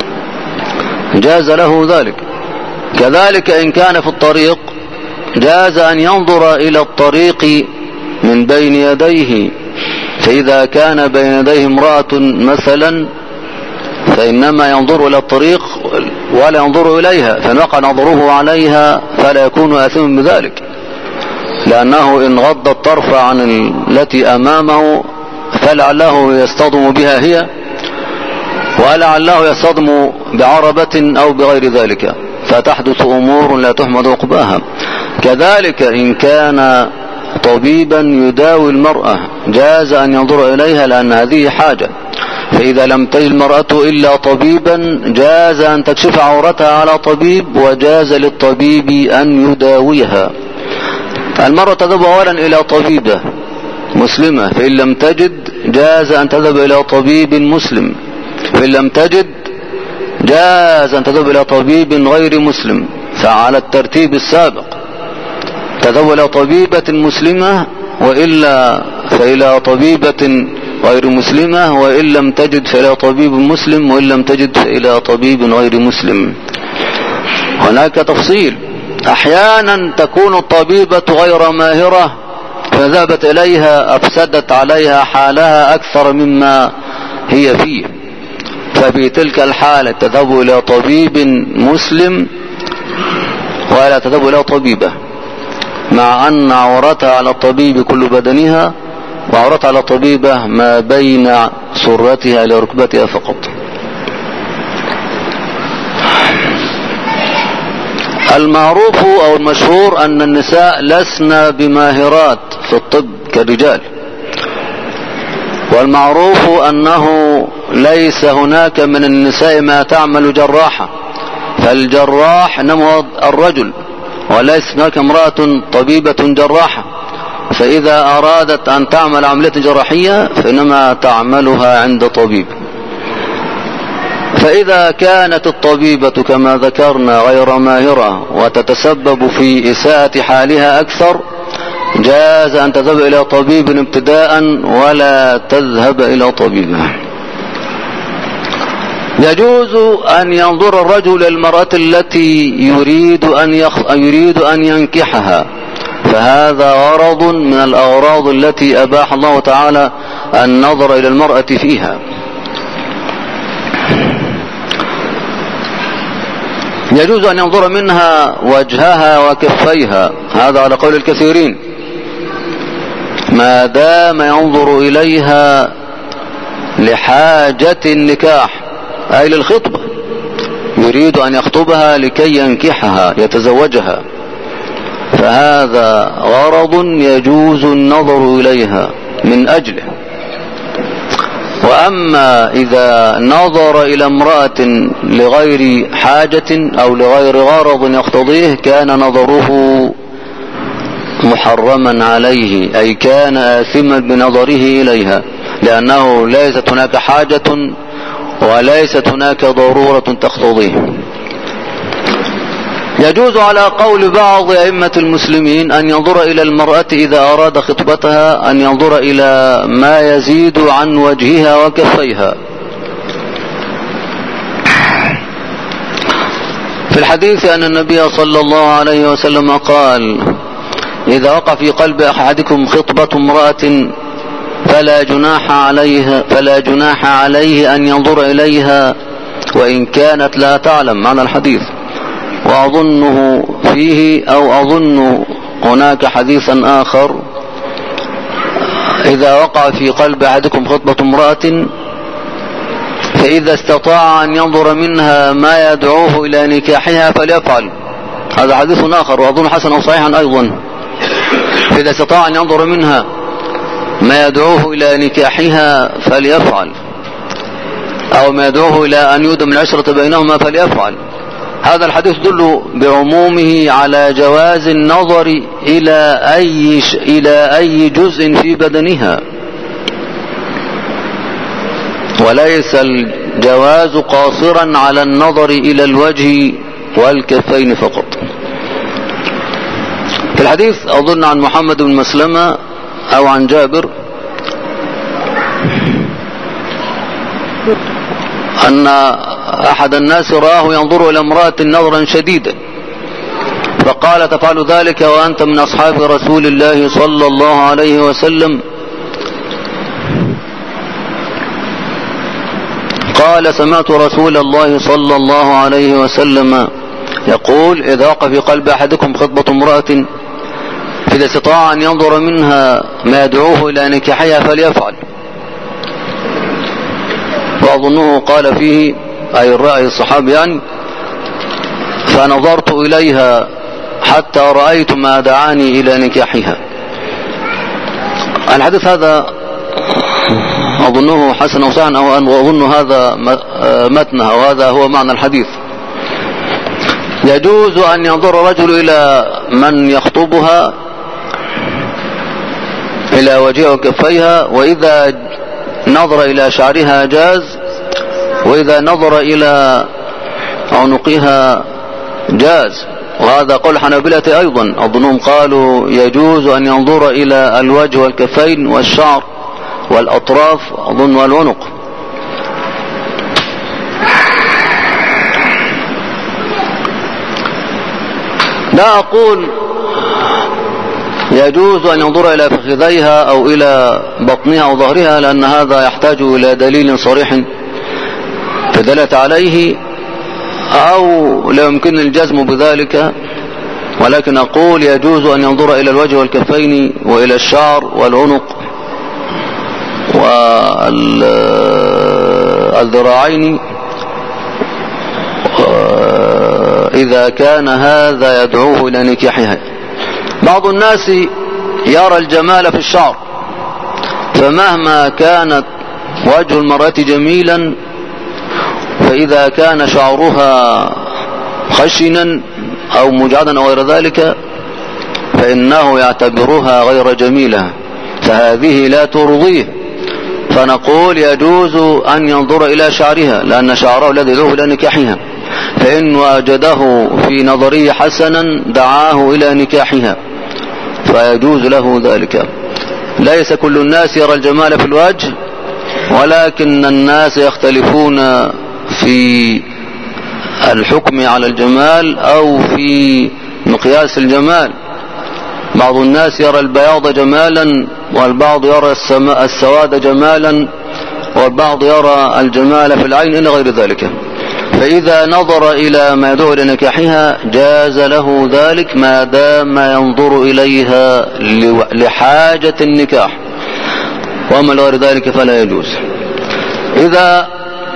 S1: جاز له ذلك. كذلك إن كان في الطريق جاز أن ينظر إلى الطريق من بين يديه. فإذا كان بين يديه امرأة مثلا فإنما ينظر إلى الطريق ولا ينظر إليها، فإن وقع نظره عليها فلا يكون آثما بذلك، لأنه إن غض الطرف عن التي أمامه فلعله يصطدم بها هي، ولعله يصطدم بعربة أو بغير ذلك، فتحدث أمور لا تحمد عقباها. كذلك إن كان طبيبا يداوي المرأة جاز أن ينظر إليها، لأن هذه حاجة. فإذا لم تجد المرأة إلا طبيبا جاز أن تكشف عورتها على طبيب، وجاز للطبيب أن يداويها. المرأة تذهب أولا إلى طبيبة مسلمة، فإن لم تجد جاز أن تذهب إلى طبيب مسلم، فإن لم تجد جاز أن تذهب إلى طبيب غير مسلم. فعلى الترتيب السابق تذهب إلى طبيبة مسلمة، وإلا فإلى طبيبة غير مسلمة، وإن لم تجد فإلى طبيب مسلم، وإن لم تجد فإلى طبيب غير مسلم. هناك تفصيل. أحيانا تكون الطبيبة غير ماهرة فذهبت إليها أفسدت عليها حالها أكثر مما هي فيه، ففي تلك الحالة تذهب إلى طبيب مسلم ولا تذهب إلى طبيبة، مع أن عورتها على الطبيب كل بدنها، وعورتها على الطبيبة ما بين سرتها لركبتها فقط. المعروف أو المشهور أن النساء لسن بماهرات في الطب كالرجال، والمعروف أنه ليس هناك من النساء ما تعمل جراحة، فالجراح إنما الرجل، وليس هناك امرأة طبيبة جراحة، فإذا أرادت أن تعمل عملية جراحية فإنما تعملها عند طبيب. فإذا كانت الطبيبة كما ذكرنا غير ماهرة وتتسبب في إساءة حالها أكثر، جاز أن تذهب إلى طبيب ابتداء ولا تذهب إلى طبيب. يجوز أن ينظر الرجل للمرأة التي يريد أن ينكحها، فهذا غرض من الأغراض التي أباح الله تعالى النظر إلى المرأة فيها. يجوز أن ينظر منها وجهها وكفيها، هذا على قول الكثيرين، ما دام ينظر إليها لحاجة النكاح أي للخطبة، يريد أن يخطبها لكي ينكحها يتزوجها، فهذا غرض يجوز النظر إليها من أجله. وأما إذا نظر إلى امرأة لغير حاجة أو لغير غرض يقتضيه كان نظره محرما عليه، أي كان آثما بنظره إليها، لأنه ليست هناك حاجة وليست هناك ضرورة تقتضيه. يجوز على قول بعض أئمة المسلمين أن ينظر إلى المرأة إذا أراد خطبتها أن ينظر إلى ما يزيد عن وجهها وكفيها. في الحديث أن النبي صلى الله عليه وسلم قال: إذا وقع في قلب أحدكم خطبة امرأة فلا جناح عليه أن ينظر إليها وإن كانت لا تعلم، معنى الحديث. وأظنه فيه أو أظن هناك حديثا آخر: إذا وقع في قلب أحدكم خطبة امرأة فإذا استطاع أن ينظر منها ما يدعوه إلى نكاحها فليفعل. هذا حديث آخر وأظن حسنا وصحيحا أيضا. فإذا استطاع أن ينظر منها ما يدعوه إلى نكاحها فليفعل، أو ما يدعوه إلى أن يدم العشرة بينهما فليفعل. هذا الحديث يدل بعمومه على جواز النظر إلى أي جزء في بدنها، وليس الجواز قاصرا على النظر إلى الوجه والكفين فقط. في الحديث أظن عن محمد بن مسلمة أو عن جابر أن أحد الناس رآه ينظر إلى امرأة نظرا شديدا، فقال: تفعل ذلك وأنت من أصحاب رسول الله صلى الله عليه وسلم؟ قال: سمعت رسول الله صلى الله عليه وسلم يقول: إذا وقع في قلب أحدكم خطبة امرأة فإذا استطاع أن ينظر منها ما يدعوه إلى نكاحها فليفعل. وأظنه قال فيه أي الرأي الصحابي يعني: فنظرت إليها حتى رأيت ما دعاني إلى نكاحها. الحديث هذا أظنه حسن وصحيح، وأظن هذا متنه وهذا هو معنى الحديث. يجوز أن ينظر الرجل إلى من يخطبها إلى وجهها وكفيها، وإذا نظر إلى شعرها جاز، وإذا نظر إلى عنقها جاز. وهذا قول الحنابلة أيضا، أظنهم قالوا يجوز أن ينظر إلى الوجه والكفين والشعر والأطراف أظن والعنق. لا أقول يجوز أن ينظر إلى فخذيها أو إلى بطنها أو ظهرها، لأن هذا يحتاج إلى دليل صريح فدلت عليه، أو لا يمكن الجزم بذلك، ولكن أقول يجوز أن ينظر إلى الوجه والكفين وإلى الشعر والعنق والذراعين إذا كان هذا يدعوه إلى نكاحها. بعض الناس يرى الجمال في الشعر فمهما كانت وجه المرأة جميلا، فإذا كان شعرها خشنا أو مجعدا أو غير ذلك فإنه يعتبرها غير جميلة، فهذه لا ترضيه، فنقول يجوز أن ينظر إلى شعرها لأن شعره الذي يدعوه إلى نكاحها، فإن وجده في نظره حسنا دعاه إلى نكاحها فيجوز له ذلك. ليس كل الناس يرى الجمال في الوجه، ولكن الناس يختلفون في الحكم على الجمال أو في مقياس الجمال. بعض الناس يرى البياض جمالا، والبعض يرى السواد جمالا، والبعض يرى الجمال في العين إلى غير ذلك. فإذا نظر إلى ما يدعو إلى نكاحها جاز له ذلك ما دام ينظر إليها لحاجة النكاح، وأما لغير ذلك فلا يجوز. إذا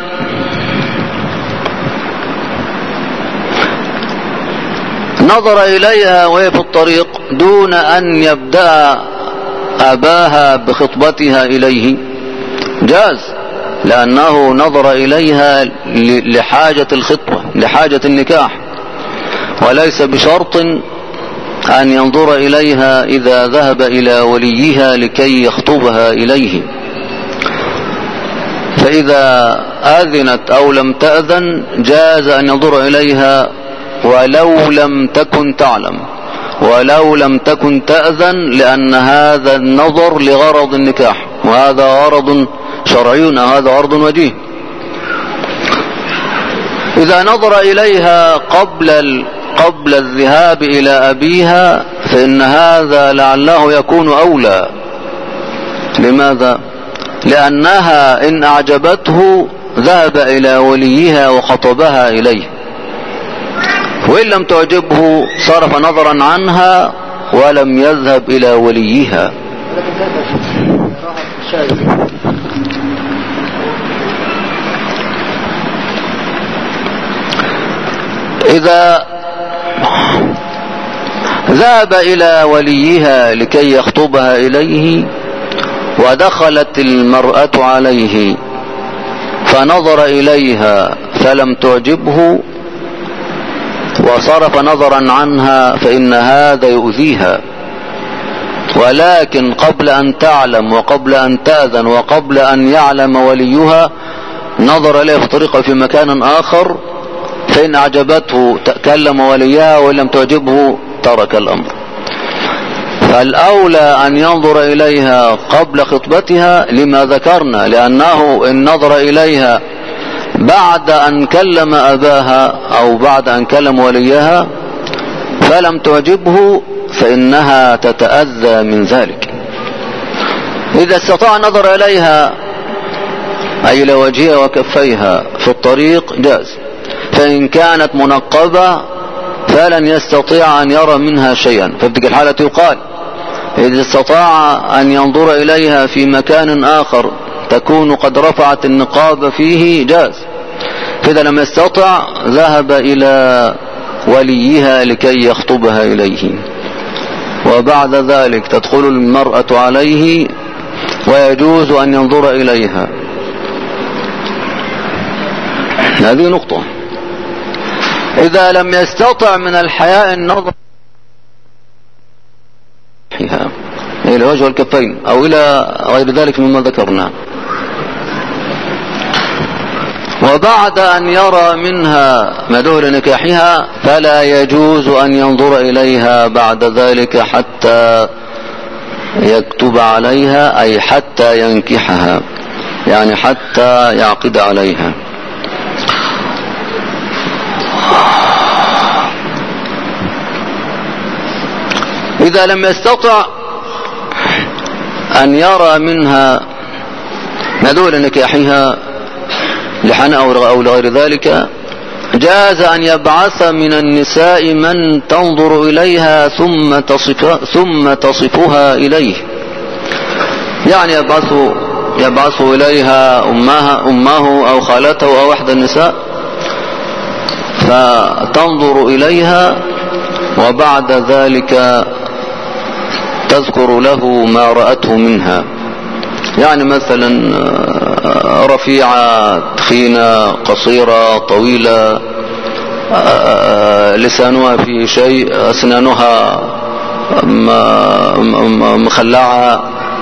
S1: نظر إليها وهي في الطريق دون أن يبدأ أباها بخطبتها إليه جاز، لأنه نظر إليها لحاجة الخطبة، لحاجة النكاح، وليس بشرط أن ينظر إليها إذا ذهب إلى وليها لكي يخطبها إليه. فإذا آذنت أو لم تأذن جاز أن ينظر إليها ولو لم تكن تعلم، ولو لم تكن تأذن، لأن هذا النظر لغرض النكاح، وهذا غرض شرعي وهذا غرض وجيه. إذا نظر إليها قبل الذهاب إلى أبيها فإن هذا لعله يكون أولى. لماذا؟ لأنها إن أعجبته ذهب إلى وليها وخطبها إليه، وإن لم تعجبه صرف نظرا عنها ولم يذهب إلى وليها. إذا ذهب إلى وليها لكي يخطبها إليه ودخلت المرأة عليه فنظر إليها فلم تعجبه وصرف نظرا عنها فإن هذا يؤذيها، ولكن قبل أن تعلم وقبل أن تأذن وقبل أن يعلم وليها نظر إليه في طريقه في مكان آخر، فإن أعجبته كلم وليها وإن لم تعجبه ترك الأمر. فالأولى أن ينظر إليها قبل خطبتها لما ذكرنا، لأنه إن نظر إليها بعد أن كلم أباها أو بعد أن كلم وليها فلم تعجبه فإنها تتأذى من ذلك. إذا استطاع نظر إليها أي إلى وجهها وكفيها في الطريق جاز، فإن كانت منقبة فلن يستطيع أن يرى منها شيئا، ففي تلك الحالة يقال إذا استطاع أن ينظر إليها في مكان آخر تكون قد رفعت النقاب فيه جاز. فإذا لم يستطع ذهب إلى وليها لكي يخطبها إليه، وبعد ذلك تدخل المرأة عليه ويجوز أن ينظر إليها. هذه نقطة. إذا لم يستطع من الحياء النظر إلى الوجه والكفين أو إلى غير ذلك مما ذكرنا، وبعد أن يرى منها مدور نكاحها فلا يجوز أن ينظر إليها بعد ذلك حتى يكتب عليها، أي حتى ينكحها، يعني حتى يعقد عليها. إذا لم يستطع أن يرى منها مدور نكاحها لحناء أو لغير ذلك جاز أن يبعث من النساء من تنظر إليها ثم تصفها إليه، يعني يبعث إليها أمه أو خالته أو أحد النساء فتنظر إليها، وبعد ذلك تذكر له ما رأته منها، يعني مثلا رفيعة، تخينة، قصيرة، طويلة، لسانها فيه شيء، أسنانها مخلعة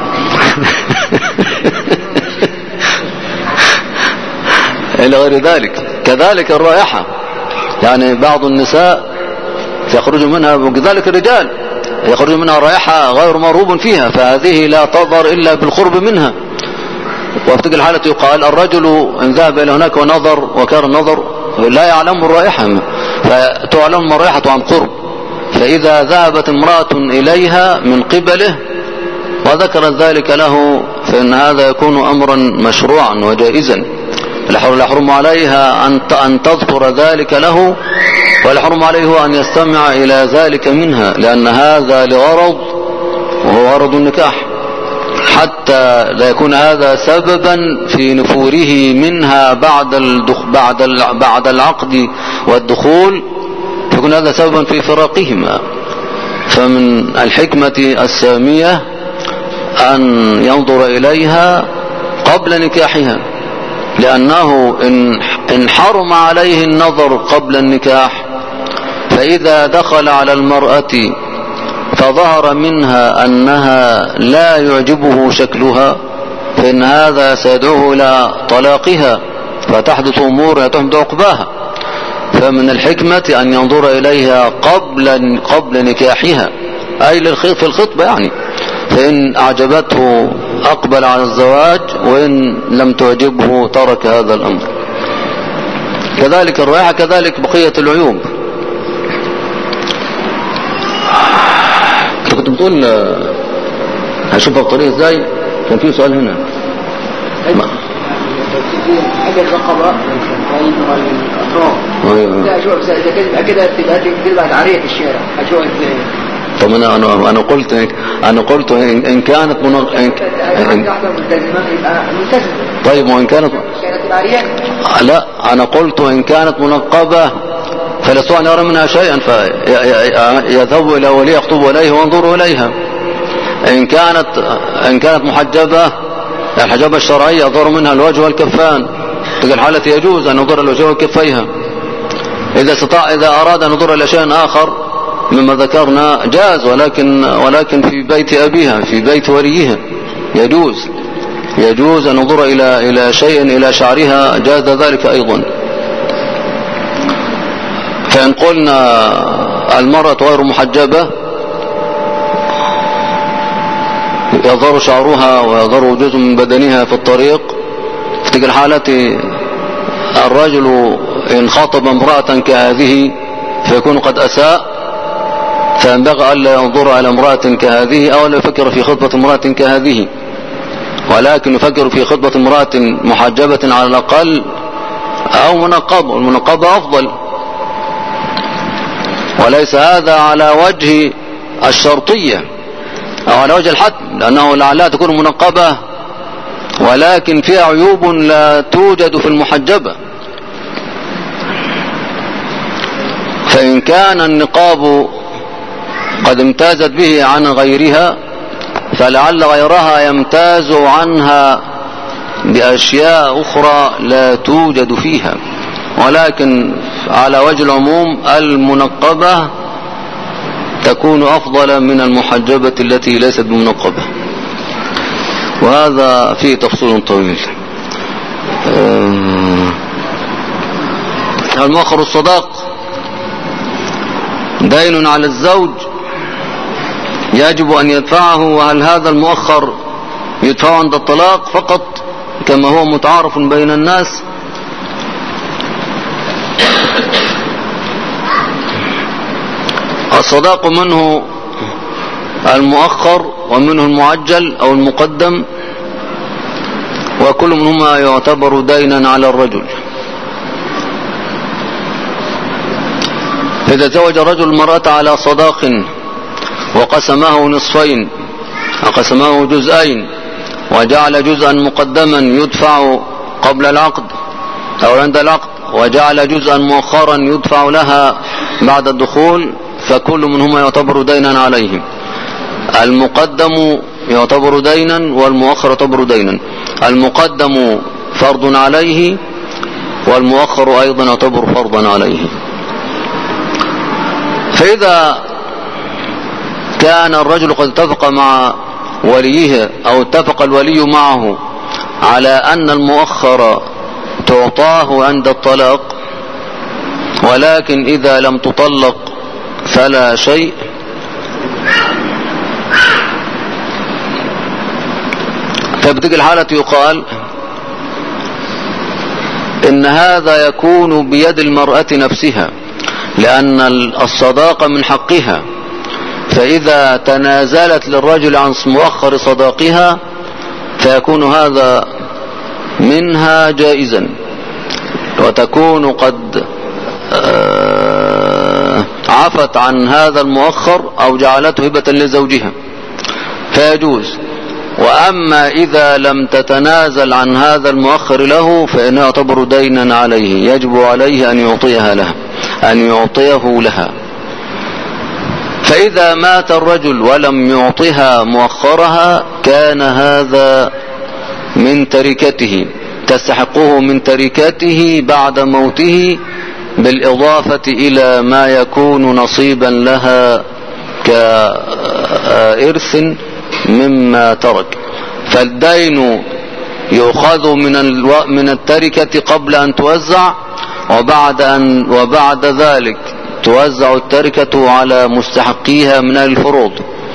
S1: إلى غير ذلك. كذلك الرائحة، يعني بعض النساء يخرج منها، وكذلك الرجال يخرج منها رائحة غير مرغوب فيها، فهذه لا تظهر إلا بالقرب منها. وفي تلك الحالة يقال الرجل إن ذهب إلى هناك ونظر وكان النظر لا يعلم الرائحة، فتعلم الرائحة عن قرب. فإذا ذهبت امرأة إليها من قبله وذكرت ذلك له فإن هذا يكون أمرا مشروعا وجائزا، لا يحرم عليها أن تذكر ذلك له، ولا يحرم عليه أن يستمع إلى ذلك منها، لأن هذا لغرض وهو غرض النكاح، حتى لا يكون هذا سببا في نفوره منها بعد العقد والدخول، فيكون هذا سببا في فراقهما. فمن الحكمة السامية أن ينظر إليها قبل نكاحها، لأنه إن حرم عليه النظر قبل النكاح، فإذا دخل على المرأة فظهر منها أنها لا يعجبه شكلها، فإن هذا سيدعوه إلى طلاقها، فتحدث أمور تحدث عقباها. فمن الحكمة أن ينظر إليها قبل نكاحها، أي في الخطبة يعني، فإن أعجبته أقبل على الزواج، وإن لم تعجبه ترك هذا الأمر. كذلك الرائحة، كذلك بقية العيوب. انت كنت بتقول هشوفها بطريقة ازاي؟ كان في سؤال هنا.
S2: حاجة الرقبة والأطراف. لا أشوف إذا كده تبقى تعرية في الشارع، أشوف إزاي؟
S1: طب أنا قلت إن كانت طيب، وإن كانت لا، أنا قلت إن كانت منقبة فلا يستطيع أن يرى منها شيئا، فيذهب إلى ولي يخطب إليه وانظروا إليها. إن كانت محجبة، الحجابة الشرعية يظهر منها الوجه والكفان، في الحالة يجوز أن ينظر الوجه وكفيها. إذا أراد أن ينظر إلى شيء آخر مما ذكرنا جاز، ولكن في بيت أبيها، في بيت وليها يجوز أن ينظر إلى شيء، إلى شعرها، جاز ذلك أيضا. فإن قلنا المرأة غير محجبة يظهر شعرها ويظهر جزء من بدنها في الطريق، في تلك الحالة الرجل إن خاطب امرأة كهذه فيكون قد أساء، فينبغي ألا ينظر على امرأة كهذه، أو لا يفكر في خطبة امرأة كهذه، ولكن يفكر في خطبة امرأة محجبة على الأقل أو منقبة، والمنقبة أفضل. وليس هذا على وجه الشرطية أو على وجه الحتم، لأنه لعلها تكون منقبة ولكن فيها عيوب لا توجد في المحجبة. فإن كان النقاب قد امتازت به عن غيرها، فلعل غيرها يمتاز عنها بأشياء أخرى لا توجد فيها، ولكن على وجه العموم المنقبة تكون أفضل من المحجبة التي ليست بمنقبة، وهذا فيه تفصيل طويل. المؤخر الصداق دين على الزوج يجب أن يدفعه، وهل هذا المؤخر يدفع عند الطلاق فقط كما هو متعارف بين الناس؟ الصداق منه المؤخر ومنه المعجل أو المقدم، وكل منهما يعتبر دينا على الرجل. إذا زوج الرجل المرأة على صداق وقسمه نصفين، وقسمه جزئين، وجعل جزءا مقدما يدفع قبل العقد أو عند العقد، وجعل جزءا مؤخرا يدفع لها بعد الدخول، فكل منهما يعتبر دينا عليه. المقدم يعتبر دينا والمؤخر يعتبر دينا. المقدم فرض عليه والمؤخر أيضا يعتبر فرضا عليه. فإذا كان الرجل قد اتفق مع وليه أو اتفق الولي معه على أن المؤخر تعطاه عند الطلاق، ولكن إذا لم تطلق فلا شيء، فبتلك الحالة يقال إن هذا يكون بيد المرأة نفسها، لأن الصداقة من حقها، فإذا تنازلت للرجل عن مؤخر صداقها فيكون هذا منها جائزا، وتكون قد عفت عن هذا المؤخر أو جعلته هبة لزوجها فيجوز. وأما إذا لم تتنازل عن هذا المؤخر له فإنه يعتبر دينا عليه، يجب عليه أن يعطيه لها. فإذا مات الرجل ولم يعطها مؤخرها كان هذا من تركته، تستحقه من تركته بعد موته، بالإضافة إلى ما يكون نصيبا لها كإرث مما ترك. فالدين يؤخذ من التركة قبل أن توزع، وبعد ذلك توزع التركة على مستحقيها من الفروض.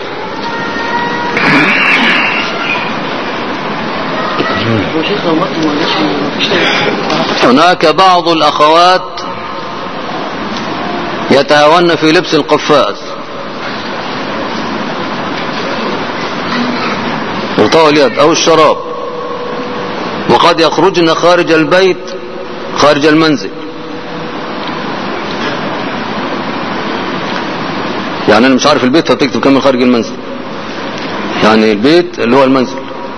S1: هناك بعض الأخوات يتهاون في لبس القفاز وطوى اليد أو الشراب، وقد يخرجن خارج البيت خارج المنزل. يعني أنا مش عارف البيت فبتكتب كمان خارج المنزل، يعني البيت اللي هو المنزل،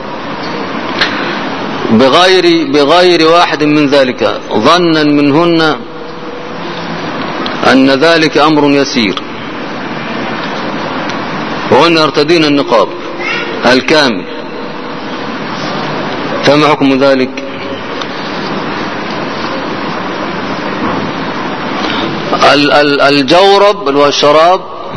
S1: بغير واحد من ذلك، ظنا منهن أن ذلك أمر يسير، وهن يرتدين النقاب الكامل، فما حكم ذلك؟ الجورب اللي هو الشراب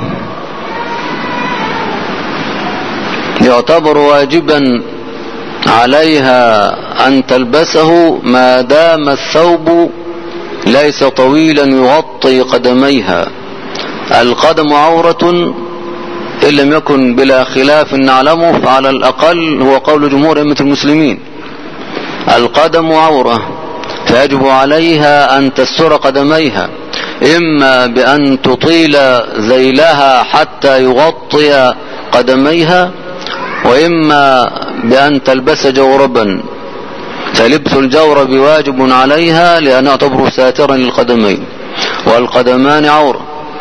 S1: يعتبر واجبا عليها أن تلبسه ما دام الثوب ليس طويلا يغطي قدميها. القدم عورة إن لم يكن بلا خلاف نعلمه، فعلى الأقل هو قول جمهور أئمة المسلمين، القدم عورة، فيجب عليها أن تستر قدميها، إما بأن تطيل ذيلها حتى يغطي قدميها، وإما بأن تلبس جوربا. فلبس الجورب واجب عليها لأنه يعتبر ساترا للقدمين، والقدمان عورة.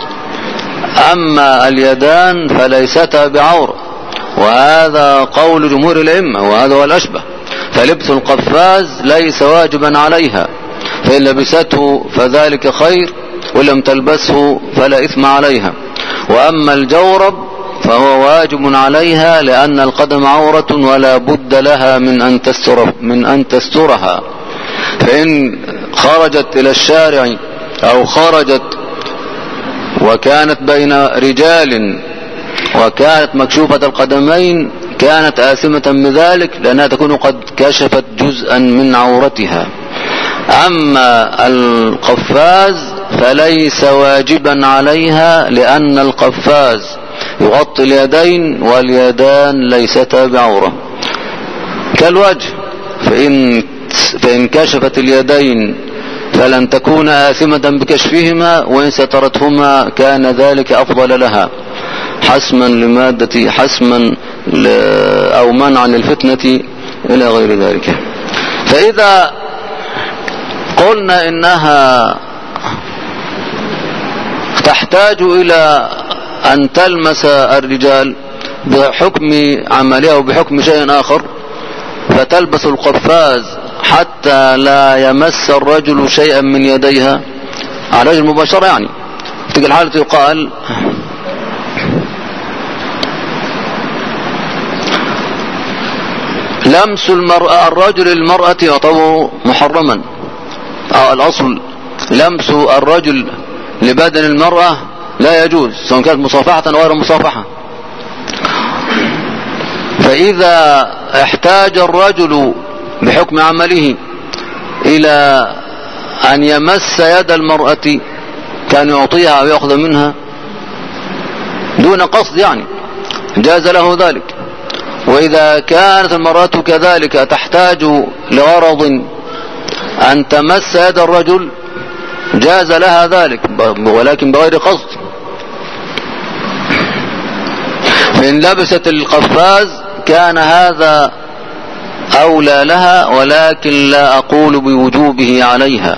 S1: أما اليدان فليستا بعورة، وهذا قول جمهور الأئمة، وهذا هو الأشبه. فلبس القفاز ليس واجبا عليها، فإن لبسته فذلك خير، وإن لم تلبسه فلا إثم عليها. وأما الجورب فهو واجب عليها لأن القدم عورة ولا بد لها من أن تسترها. فإن خرجت إلى الشارع أو خرجت وكانت بين رجال وكانت مكشوفة القدمين كانت آثمة بذلك، لأنها تكون قد كشفت جزءا من عورتها. أما القفاز فليس واجبا عليها، لأن القفاز يغطي اليدين واليدان ليستا بعورة. كالوجه، فإن كشفت اليدين فلن تكون آثمة بكشفهما، وإن سترتهما كان ذلك أفضل لها حسما أو منعا للفتنة إلى غير ذلك. فإذا قلنا إنها تحتاج إلى أن تلمس الرجال بحكم عملها وبحكم شيء آخر، فتلبس القفاز حتى لا يمس الرجل شيئا من يديها على وجه المباشرة. يعني في تلك الحالة يقال لمس الرجل المرأة يعتبر محرما، الأصل لمس الرجل لبدن المرأة لا يجوز سواء كانت مصافحة أو غير مصافحة. فإذا احتاج الرجل بحكم عمله إلى أن يمس يد المرأة كان يعطيها أو يأخذ منها دون قصد يعني جاز له ذلك. وإذا كانت المرأة كذلك تحتاج لغرض أن تمس يد الرجل جاز لها ذلك ولكن بغير قصد. فإن لبست القفاز كان هذا أولى لها، ولكن لا أقول بوجوبه عليها.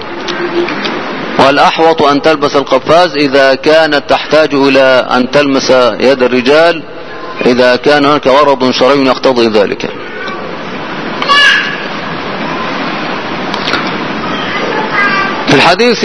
S1: والأحوط أن تلبس القفاز إذا كانت تحتاج إلى أن تلمس يد الرجال إذا كان هناك غرض شرعي يقتضي ذلك. في الحديث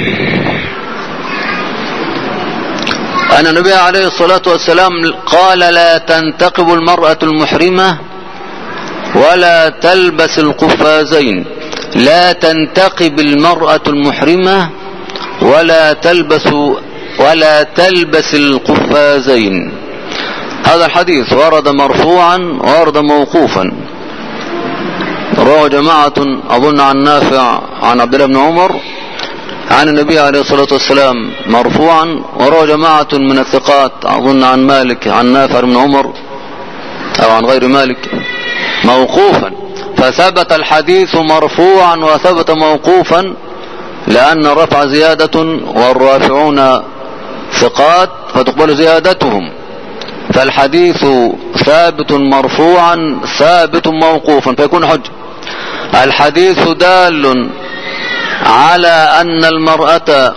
S1: أن النبي عليه الصلاة والسلام قال: لا تنتقب المرأة المحرمة ولا تلبس القفازين. لا تنتقب المرأة المحرمة ولا تلبس القفازين. هذا الحديث ورد مرفوعا ورد موقوفا، رواه جماعة أظن عن نافع عن عبد الله بن عمر عن النبي عليه الصلاة والسلام مرفوعا، وروى جماعة من الثقات أظن عن مالك عن نافع بن عمر أو عن غير مالك موقوفا. فثبت الحديث مرفوعا وثبت موقوفا لأن الرفع زيادة والرافعون ثقات فتقبل زيادتهم. فالحديث ثابت مرفوعا ثابت موقوفا فيكون حجة. الحديث دال على أن المرأة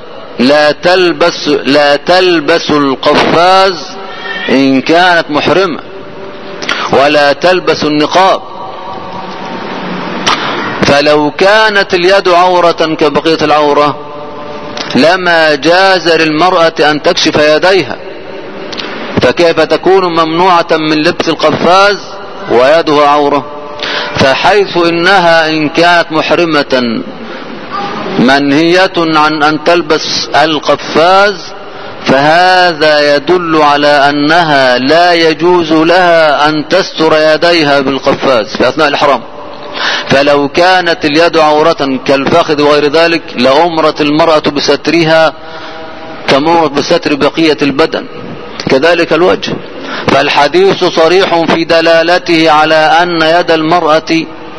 S1: لا تلبس القفاز إن كانت محرمة ولا تلبس النقاب. فلو كانت اليد عورة كبقية العورة لما جاز للمرأة أن تكشف يديها، فكيف تكون ممنوعة من لبس القفاز ويدها عورة؟ فحيث إنها إن كانت محرمة منهية عن أن تلبس القفاز، فهذا يدل على أنها لا يجوز لها أن تستر يديها بالقفاز في أثناء الإحرام. فلو كانت اليد عورة كالفخذ وغير ذلك لأمرت المرأة بسترها كمرت بستر بقية البدن، كذلك الوجه. فالحديث صريح في دلالته على أن يد المرأة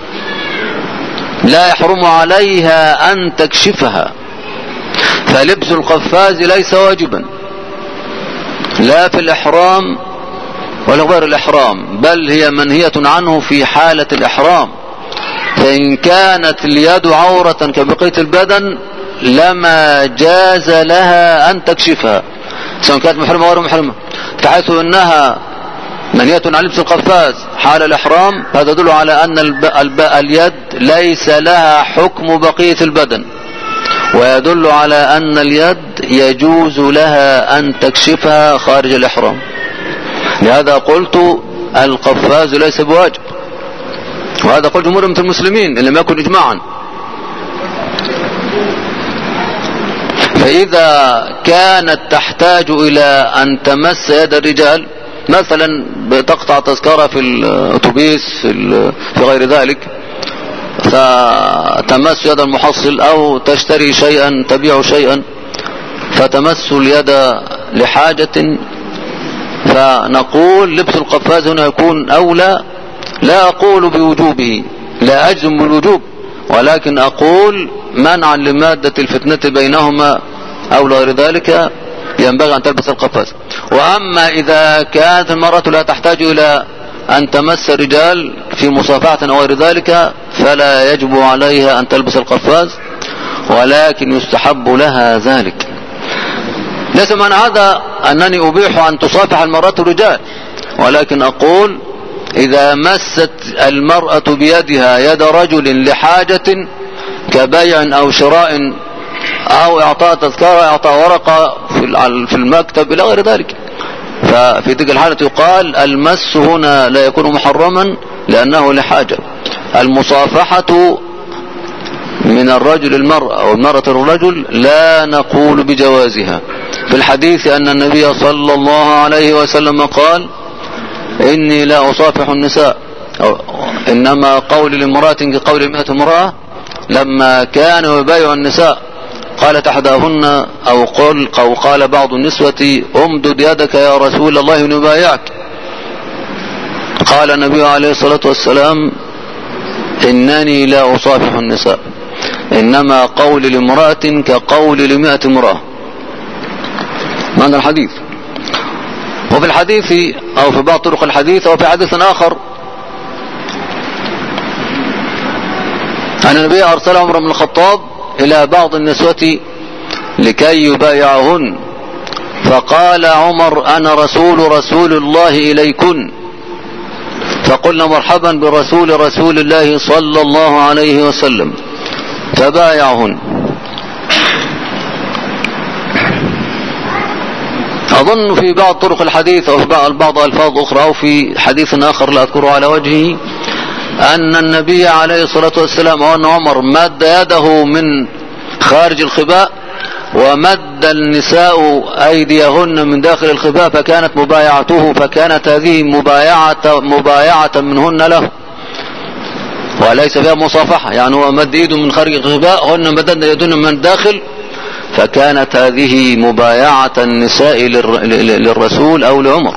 S1: لا يحرم عليها أن تكشفها. فلبس القفاز ليس واجبا لا في الإحرام ولا غير الإحرام، بل هي منهية عنه في حالة الإحرام. فإن كانت اليد عورة كبقية البدن لما جاز لها أن تكشفها سواء كانت محرمة أو غير محرمة. فحيث أنها منهية عن لبس القفاز حال الإحرام، هذا يدل على أن اليد ليس لها حكم بقية البدن، ويدل على أن اليد يجوز لها أن تكشفها خارج الإحرام. لهذا قلت القفاز ليس بواجب، وهذا قول جمهور المسلمين إن لم يكن إجماعا. فإذا كانت تحتاج إلى أن تمس يد الرجال مثلا بتقطع تذكرة في الأتوبيس في غير ذلك، فتمس يد المحصل أو تشتري شيئا تبيع شيئا فتمس اليد لحاجة، فنقول لبس القفاز هنا يكون أولى. لا أقول بوجوبه، لا أجزم بالوجوب، ولكن أقول منعا لمادة الفتنة بينهما أو غير ذلك ينبغي أن تلبس القفاز. وأما إذا كانت المرأة لا تحتاج إلى أن تمس الرجال في مصافحة أو غير ذلك فلا يجب عليها أن تلبس القفاز، ولكن يستحب لها ذلك. ليس معنى هذا أنني أبيح أن تصافح المرأة الرجال، ولكن أقول إذا مست المرأة بيدها يد رجل لحاجة كبيع أو شراء أو إعطاء تذكرة إعطاء ورقة في المكتب إلى غير ذلك، ففي تلك الحالة يقال المس هنا لا يكون محرما لأنه لحاجة. المصافحة من الرجل المرأة أو المرأة الرجل لا نقول بجوازها. في الحديث أن النبي صلى الله عليه وسلم قال إني لا أصافح النساء، إنما قول لامرأة كقول 100 امرأة. لما كان يبايع النساء قالت أحداهن أو قال بعض النسوة امدد يدك يا رسول الله نبايعك، قال النبي عليه الصلاة والسلام إنني لا أصافح النساء، إنما قول لامرأة كقول 100 امرأة. معنى الحديث. وفي الحديث أو في بعض طرق الحديث أو في حديث آخر أن النبي أرسل عمر بن الخطاب إلى بعض النسوة لكي يبايعهن، فقال عمر أنا رسول الله إليكن، فقلنا مرحبا برسول الله صلى الله عليه وسلم، فبايعهن. أظن في بعض طرق الحديث أو في بعض ألفاظ أخرى أو في حديث آخر لا أذكره على وجهه أن النبي عليه الصلاة والسلام أو أن عمر مد يده من خارج الخباء ومد النساء أيديهن من داخل الخباء، فكانت مبايعته، فكانت هذه مبايعة منهن له وليس فيها مصافحة. يعني هو مد يده من خارج الخباء، هن مددن يدهن من الداخل، فكانت هذه مبايعة النساء للرسول أو لعمر.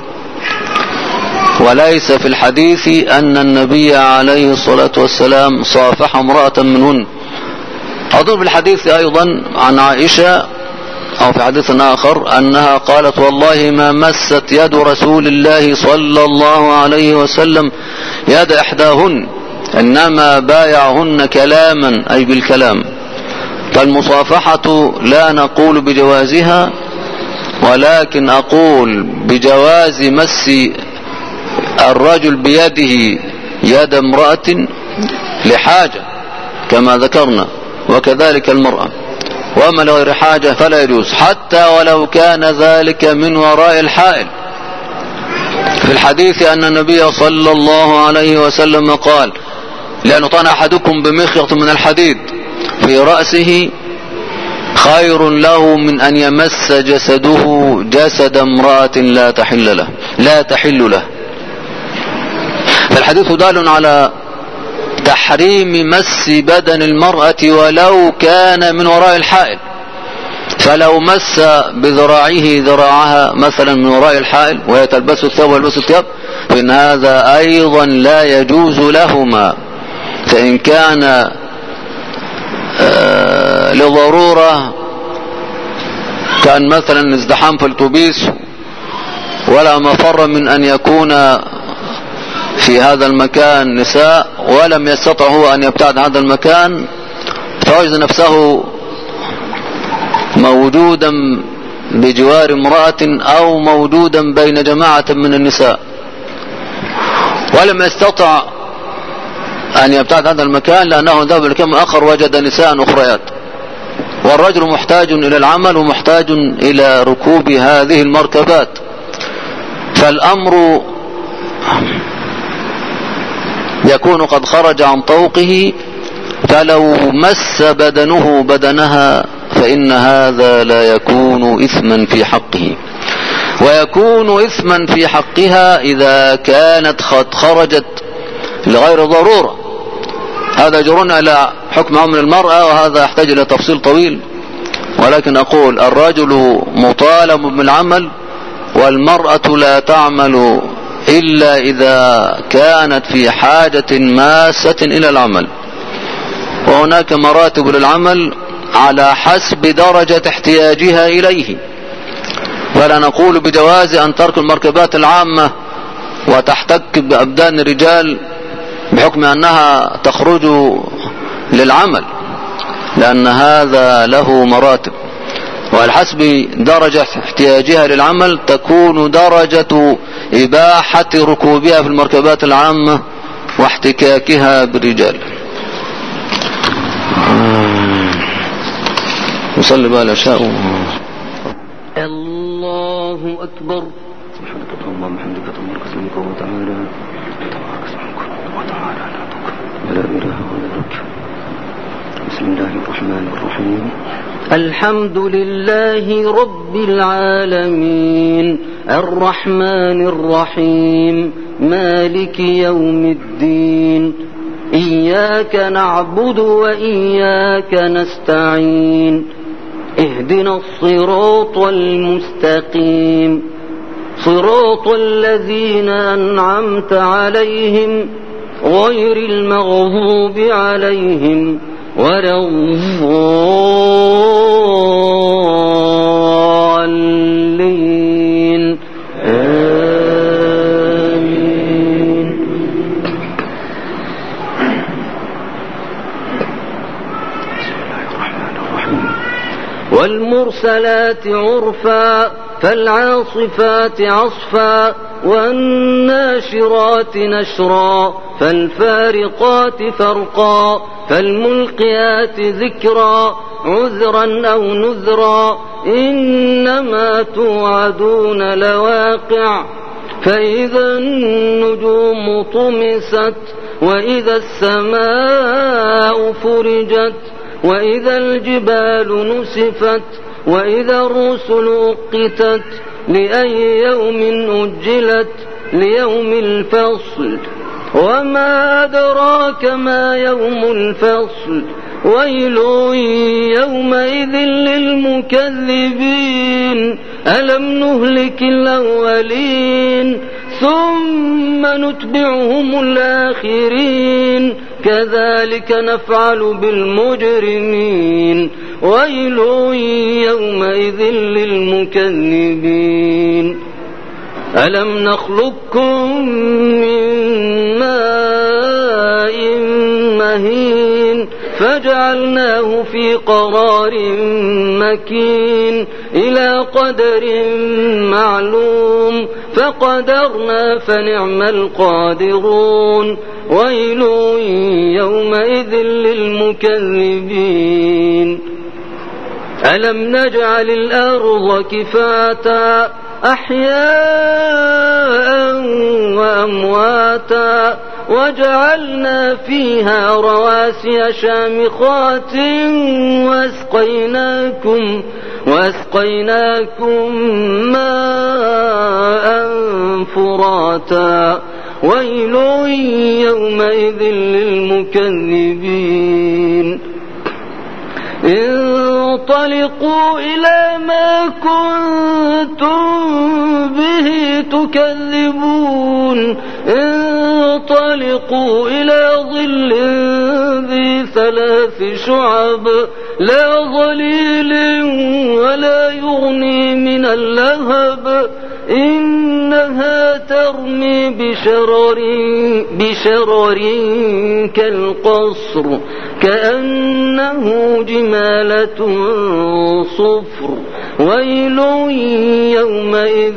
S1: وليس في الحديث أن النبي عليه الصلاة والسلام صافح امرأة منهن. أظن في الحديث أيضا عن عائشة أو في حديث آخر أنها قالت والله ما مست يد رسول الله صلى الله عليه وسلم يد إحداهن، إنما بايعهن كلاما أي بالكلام. فالمصافحة لا نقول بجوازها، ولكن أقول بجواز مس الرجل بيده يد امرأة لحاجة كما ذكرنا، وكذلك المرأة. وأما لغير حاجة فلا يجوز، حتى ولو كان ذلك من وراء الحائل. في الحديث أن النبي صلى الله عليه وسلم قال لأن يطعن أحدكم بمخيط من الحديد في رأسه خير له من أن يمس جسده جسد امرأة لا تحل له. فالحديث دال على تحريم مس بدن المرأة ولو كان من وراء الحائل. فلو مس بذراعه ذراعها مثلا من وراء الحائل وهي تلبس الثوب ويلبس الثياب فإن هذا أيضا لا يجوز لهما. فإن كان لضرورة، كان مثلا ازدحام في الأتوبيس ولا مفر من أن يكون في هذا المكان نساء ولم يستطع هو أن يبتعد عن هذا المكان، فوجد نفسه موجودا بجوار امرأة أو موجودا بين جماعة من النساء ولم يستطع أن يبتعد عن هذا المكان لأنه ذهب لكم آخر وجد نساء أخريات، والرجل محتاج إلى العمل ومحتاج إلى ركوب هذه المركبات. فالأمر يكون قد خرج عن طوقه، فلو مس بدنه بدنها فإن هذا لا يكون إثما في حقه، ويكون إثما في حقها إذا كانت قد خرجت لغير ضرورة. هذا يجرنا إلى حكم أمر المرأة، وهذا يحتاج إلى تفصيل طويل، ولكن أقول الرجل مطالب بالعمل والمرأة لا تعمل إلا إذا كانت في حاجة ماسة إلى العمل. وهناك مراتب للعمل على حسب درجة احتياجها إليه، فلا نقول بجواز أن ترك المركبات العامة وتحتك بأبدان الرجال بحكم أنها تخرج للعمل، لأن هذا له مراتب، وعلى حسب درجة احتياجها للعمل تكون درجة إباحة ركوبها في المركبات العامة واحتكاكها بالرجال. نصلي بقى العشاء. الله أكبر. سبحانك اللهم وبحمدك تبارك اسمك وتعالى تعالى نطق لا إله غيرك. بسم الله الرحمن الرحيم. الحمد لله رب العالمين الرحمن الرحيم مالك يوم الدين إياك نعبد وإياك نستعين اهدنا الصراط المستقيم صراط الذين أنعمت عليهم غير المغضوب عليهم ولا الضالين آمين. بسم الله الرحمن الرحيم. والمرسلات عرفا فالعاصفات عصفا والناشرات نشرا فالفارقات فرقا فالملقيات ذكرا عذرا أو نذرا إنما توعدون لواقع فإذا النجوم طمست وإذا السماء فرجت وإذا الجبال نسفت وإذا الرسل أقتت لأي يوم أجلت ليوم الفصل وما أدراك ما يوم الفصل ويل يومئذ للمكذبين ألم نهلك الأولين ثم نتبعهم الآخرين كذلك نفعل بالمجرمين ويل يومئذ للمكذبين ألم نخلقكم من ماء مهين فجعلناه في قرار مكين إلى قدر معلوم فقدرنا فنعم القادرون ويل يومئذ للمكذبين ألم نجعل الأرض كفاتا أحياء وأمواتا وجعلنا فيها رواسي شامخات وأسقيناكم ماء فراتا ويل يومئذ للمكذبين انطلقوا إلى ما كنتم به تكذبون انطلقوا إلى ظل ذي 3 شعب لا ظليل ولا يغني من اللهب إنها ترمي بشرر كالقصر كأنه جمالة صفر ويل يومئذ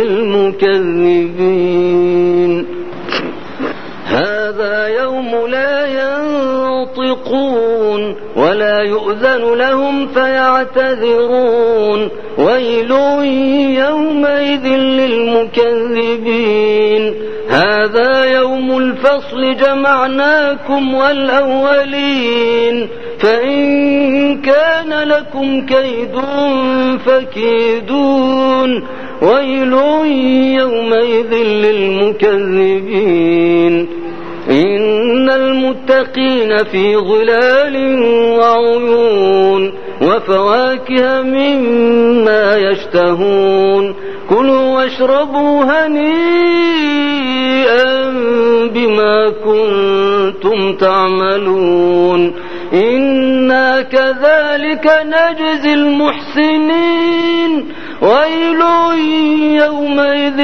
S1: للمكذبين هذا يوم لا ينطقون ولا يؤذن لهم فيعتذرون ويل يومئذ للمكذبين هذا يوم الفصل جمعناكم والأولين فإن كان لكم كيد فكيدون ويل يومئذ للمكذبين إن المتقين في ظلال وعيون وفواكه مما يشتهون كلوا واشربوا هنيئا بما كنتم تعملون إنا كذلك نجزي المحسنين ويل يومئذ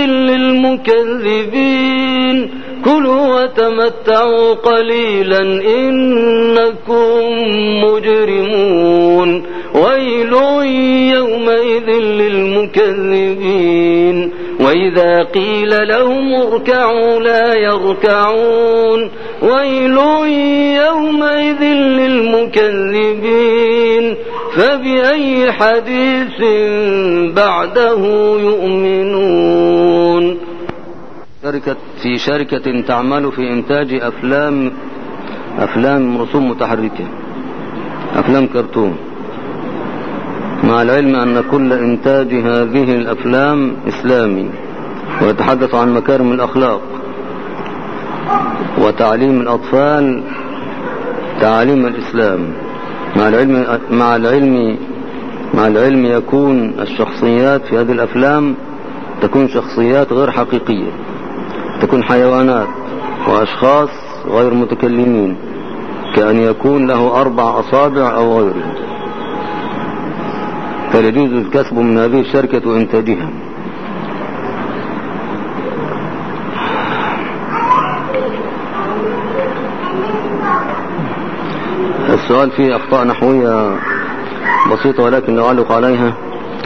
S1: للمكذبين كلوا وتمتعوا قليلا إنكم مجرمون ويل يومئذ للمكذبين وإذا قيل لهم اركعوا لا يركعون ويل يومئذ للمكذبين فبأي حديث بعده يؤمنون. شركة تعمل في إنتاج أفلام رسوم متحركة، أفلام كرتون، مع العلم أن كل إنتاج هذه الأفلام إسلامي، ويتحدث عن مكارم الأخلاق وتعليم الأطفال تعليم الإسلام. مع العلم يكون الشخصيات في هذه الأفلام تكون شخصيات غير حقيقية، تكون حيوانات وأشخاص غير متكلمين، كأن يكون له 4 أصابع أو غيره، فيجوز الكسب من هذه الشركة وإنتاجها. السؤال فيه أخطاء نحوية بسيطة ولكن لو أعلق عليها.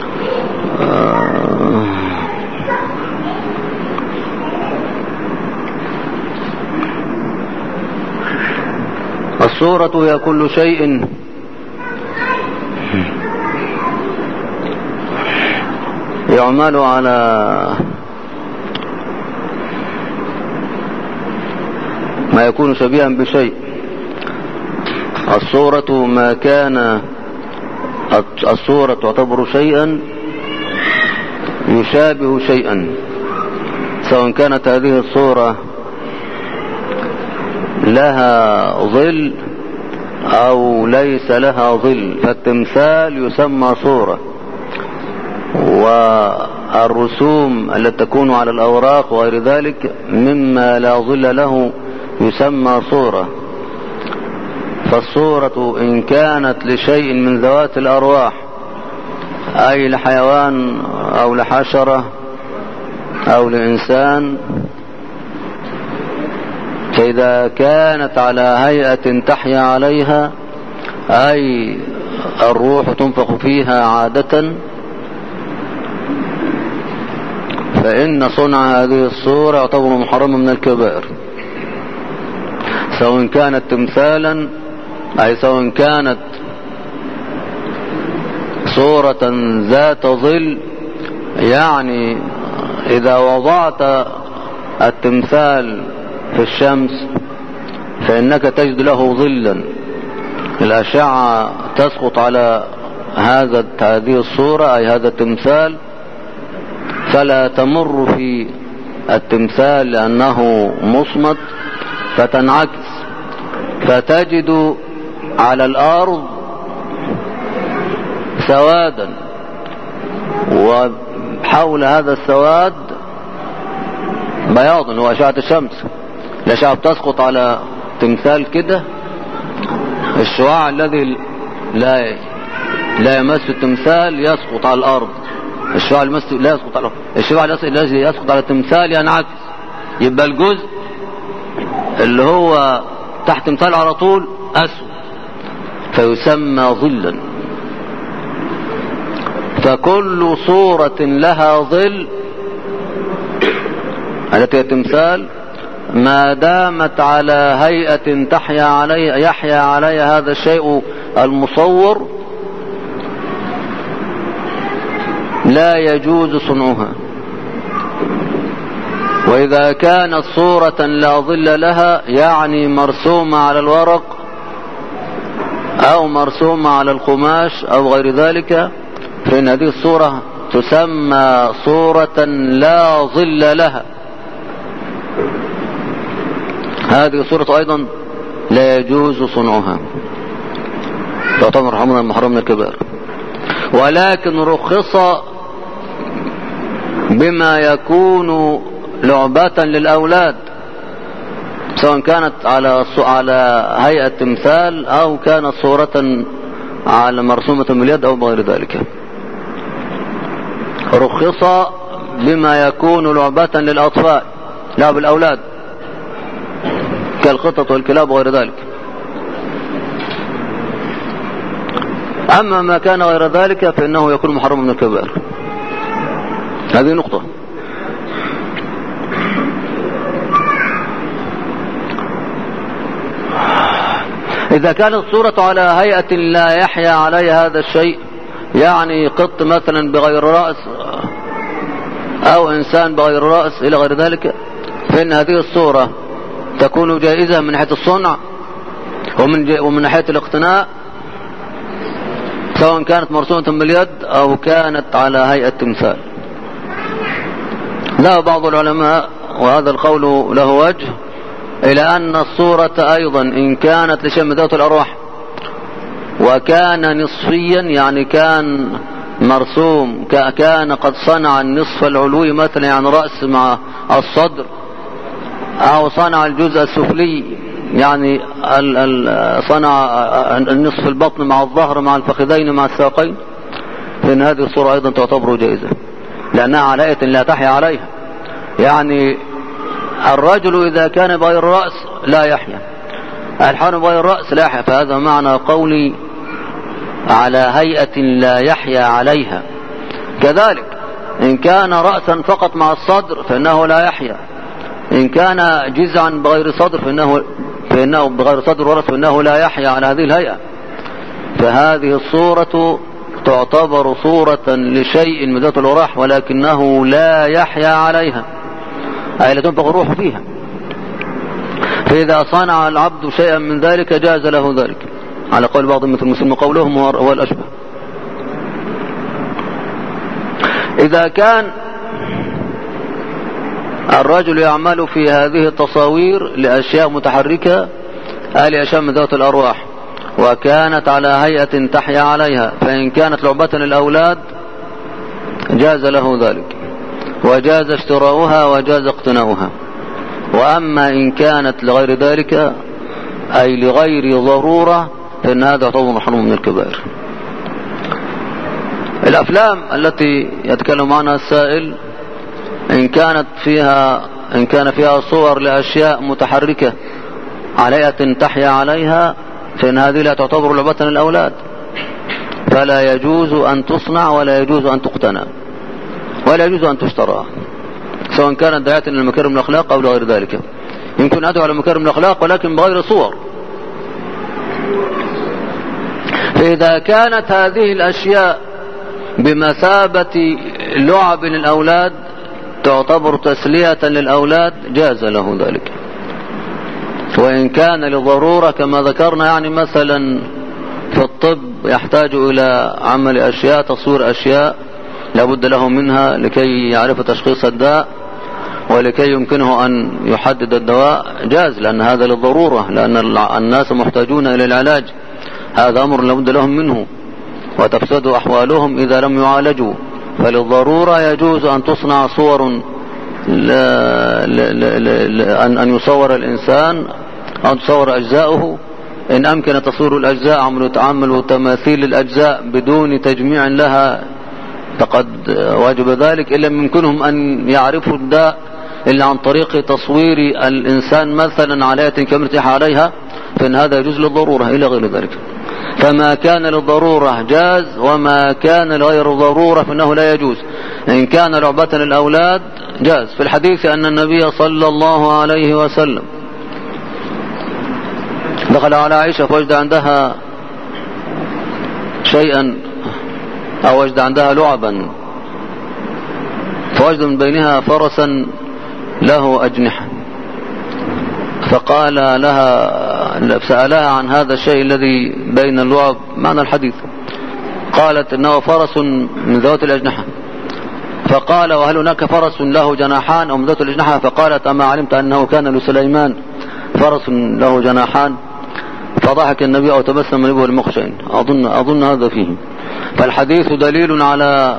S1: الصورة هي كل شيء يعمل على ما يكون شبيها بشيء. الصورة ما كان الصورة تعتبر شيئا يشابه شيئا، سواء كانت هذه الصورة لها ظل أو ليس لها ظل، فالتمثال يسمى صورة، والرسوم التي تكون على الأوراق وغير ذلك مما لا ظل له يسمى صورة. فالصورة إن كانت لشيء من ذوات الأرواح، أي لحيوان أو لحشرة أو لإنسان، فإذا كانت على هيئة تحيا عليها، أي الروح تنفخ فيها عادة، فإن صنع هذه الصورة يعتبر محرما من الكبائر، سواء كانت تمثالا أي سواء كانت صورة ذات ظل. يعني إذا وضعت التمثال في الشمس فإنك تجد له ظلا، الأشعة تسقط على هذه الصورة أي هذا التمثال، فلا تمر في التمثال لأنه مصمت، فتنعكس، فتجد على الأرض سوادا، وحول هذا السواد بياض هو أشعة الشمس. الأشعة بتسقط على تمثال كده، الشعاع الذي لا يمس التمثال يسقط على الأرض، الشعاع لا يسقط على الأرض، الشعاع الذي يسقط على التمثال ينعكس، يبقى الجزء اللي هو تحت تمثال على طول أسود، فيسمى ظلا. فكل صورة لها ظل التي هي تمثال، ما دامت على هيئة يحيا عليها هذا الشيء المصور، لا يجوز صنعها. وإذا كانت صورة لا ظل لها، يعني مرسومة على الورق أو مرسومة على القماش أو غير ذلك، فإن هذه الصورة تسمى صورة لا ظل لها. هذه الصورة أيضا لا يجوز صنعها، تعتبر محرم من الكبائر. ولكن رخص بما يكون لعبة للأولاد، سواء كانت على هيئة تمثال أو كانت صورة على مرسومة باليد أو بغير ذلك. رخص بما يكون لعبة للأطفال، لعب الأولاد كالقطط والكلاب وغير ذلك. أما ما كان غير ذلك فإنه يكون محرم من الكبائر. هذه نقطة. إذا كانت الصورة على هيئة لا يحيا عليها هذا الشيء، يعني قط مثلا بغير رأس أو إنسان بغير رأس إلى غير ذلك، فإن هذه الصورة تكون جائزة من ناحية الصنع ومن ناحية الاقتناء، سواء كانت مرسومة باليد أو كانت على هيئة تمثال. لا بعض العلماء وهذا القول له وجه إلى أن الصورة أيضا إن كانت لشيء من ذوات الأرواح وكان نصفيا، يعني كان مرسوم كان قد صنع النصف العلوي مثلا، يعني رأس مع الصدر، أو صنع الجزء السفلي يعني صنع النصف البطن مع الظهر مع الفخذين مع الساقين، فإن هذه الصورة أيضا تعتبر جائزة لأنها على هيئة لا تحيا عليها. يعني الرجل إذا كان بغير رأس لا يحيا، الحيوان بغير رأس لا يحيا، فهذا معنى قولي على هيئة لا يحيا عليها. كذلك إن كان رأسا فقط مع الصدر فإنه لا يحيا، إن كان جزعا بغير صدر فإنه بغير صدر ورأس فإنه لا يحيا على هذه الهيئة. فهذه الصورة تعتبر صورة لشيء من ذات الأرواح ولكنه لا يحيا عليها، أي لا تنفق الروح فيها. فإذا صنع العبد شيئا من ذلك جاز له ذلك، على قول بعض مثل المسلم قولهم هو الأشبه. إذا كان الرجل يعمل في هذه التصاوير لأشياء متحركة لأشياء من ذات الأرواح وكانت على هيئة تحيا عليها، فإن كانت لعبة للأولاد جاز له ذلك وجاز اشتراؤها وجاز اقتناؤها. وأما إن كانت لغير ذلك أي لغير ضرورة فإن هذا يعتبر محرم من الكبائر. الأفلام التي يتكلم عنها السائل إن كان فيها صور لأشياء متحركة على هيئة تحيا عليها فإن هذه لا تعتبر لعبة للأولاد، فلا يجوز أن تصنع ولا يجوز أن تقتنى ولا يجوز أن تشترى، سواء كانت دعاية للمكارم الأخلاق أو لغير ذلك. يمكن أدعو على مكارم الأخلاق ولكن بغير صور. فإذا كانت هذه الأشياء بمثابة لعب للأولاد تعتبر تسلية للأولاد جاز له ذلك. وإن كان لضرورة كما ذكرنا، يعني مثلا في الطب يحتاج إلى عمل أشياء، تصوير أشياء لابد له منها لكي يعرف تشخيص الداء ولكي يمكنه أن يحدد الدواء، جاز، لأن هذا للضرورة، لأن الناس محتاجون إلى العلاج، هذا أمر لابد لهم منه وتفسد أحوالهم إذا لم يعالجوا. فللضرورة يجوز أن تصنع صور أن يصور الإنسان أو تصور أجزاؤه، إن أمكن تصوير الأجزاء عمل تماثيل الأجزاء بدون تجميع لها فقد واجب ذلك، إلا يمكنهم أن يعرفوا الداء إلا عن طريق تصوير الإنسان مثلا على آية كاملة عليها، فإن هذا يجوز للضرورة إلى غير ذلك. فما كان للضرورة جاز وما كان لغير الضرورة فإنه لا يجوز. إن كان لعبة للأولاد جاز. في الحديث أن النبي صلى الله عليه وسلم دخل على عائشة فوجد عندها شيئا أو وجد عندها لعبا، فوجد من بينها فرسا له أجنحة، فقال لها سألها عن هذا الشيء الذي بين اللعب، معنى الحديث، قالت إنه فرس من ذوات الأجنحة. فقال وهل هناك فرس له جناحان أو من ذوات الأجنحة؟ فقالت أما علمت أنه كان لسليمان فرس له جناحان؟ فضحك النبي أو تبسم لبه المخشين. أظن هذا فيه. فالحديث دليل على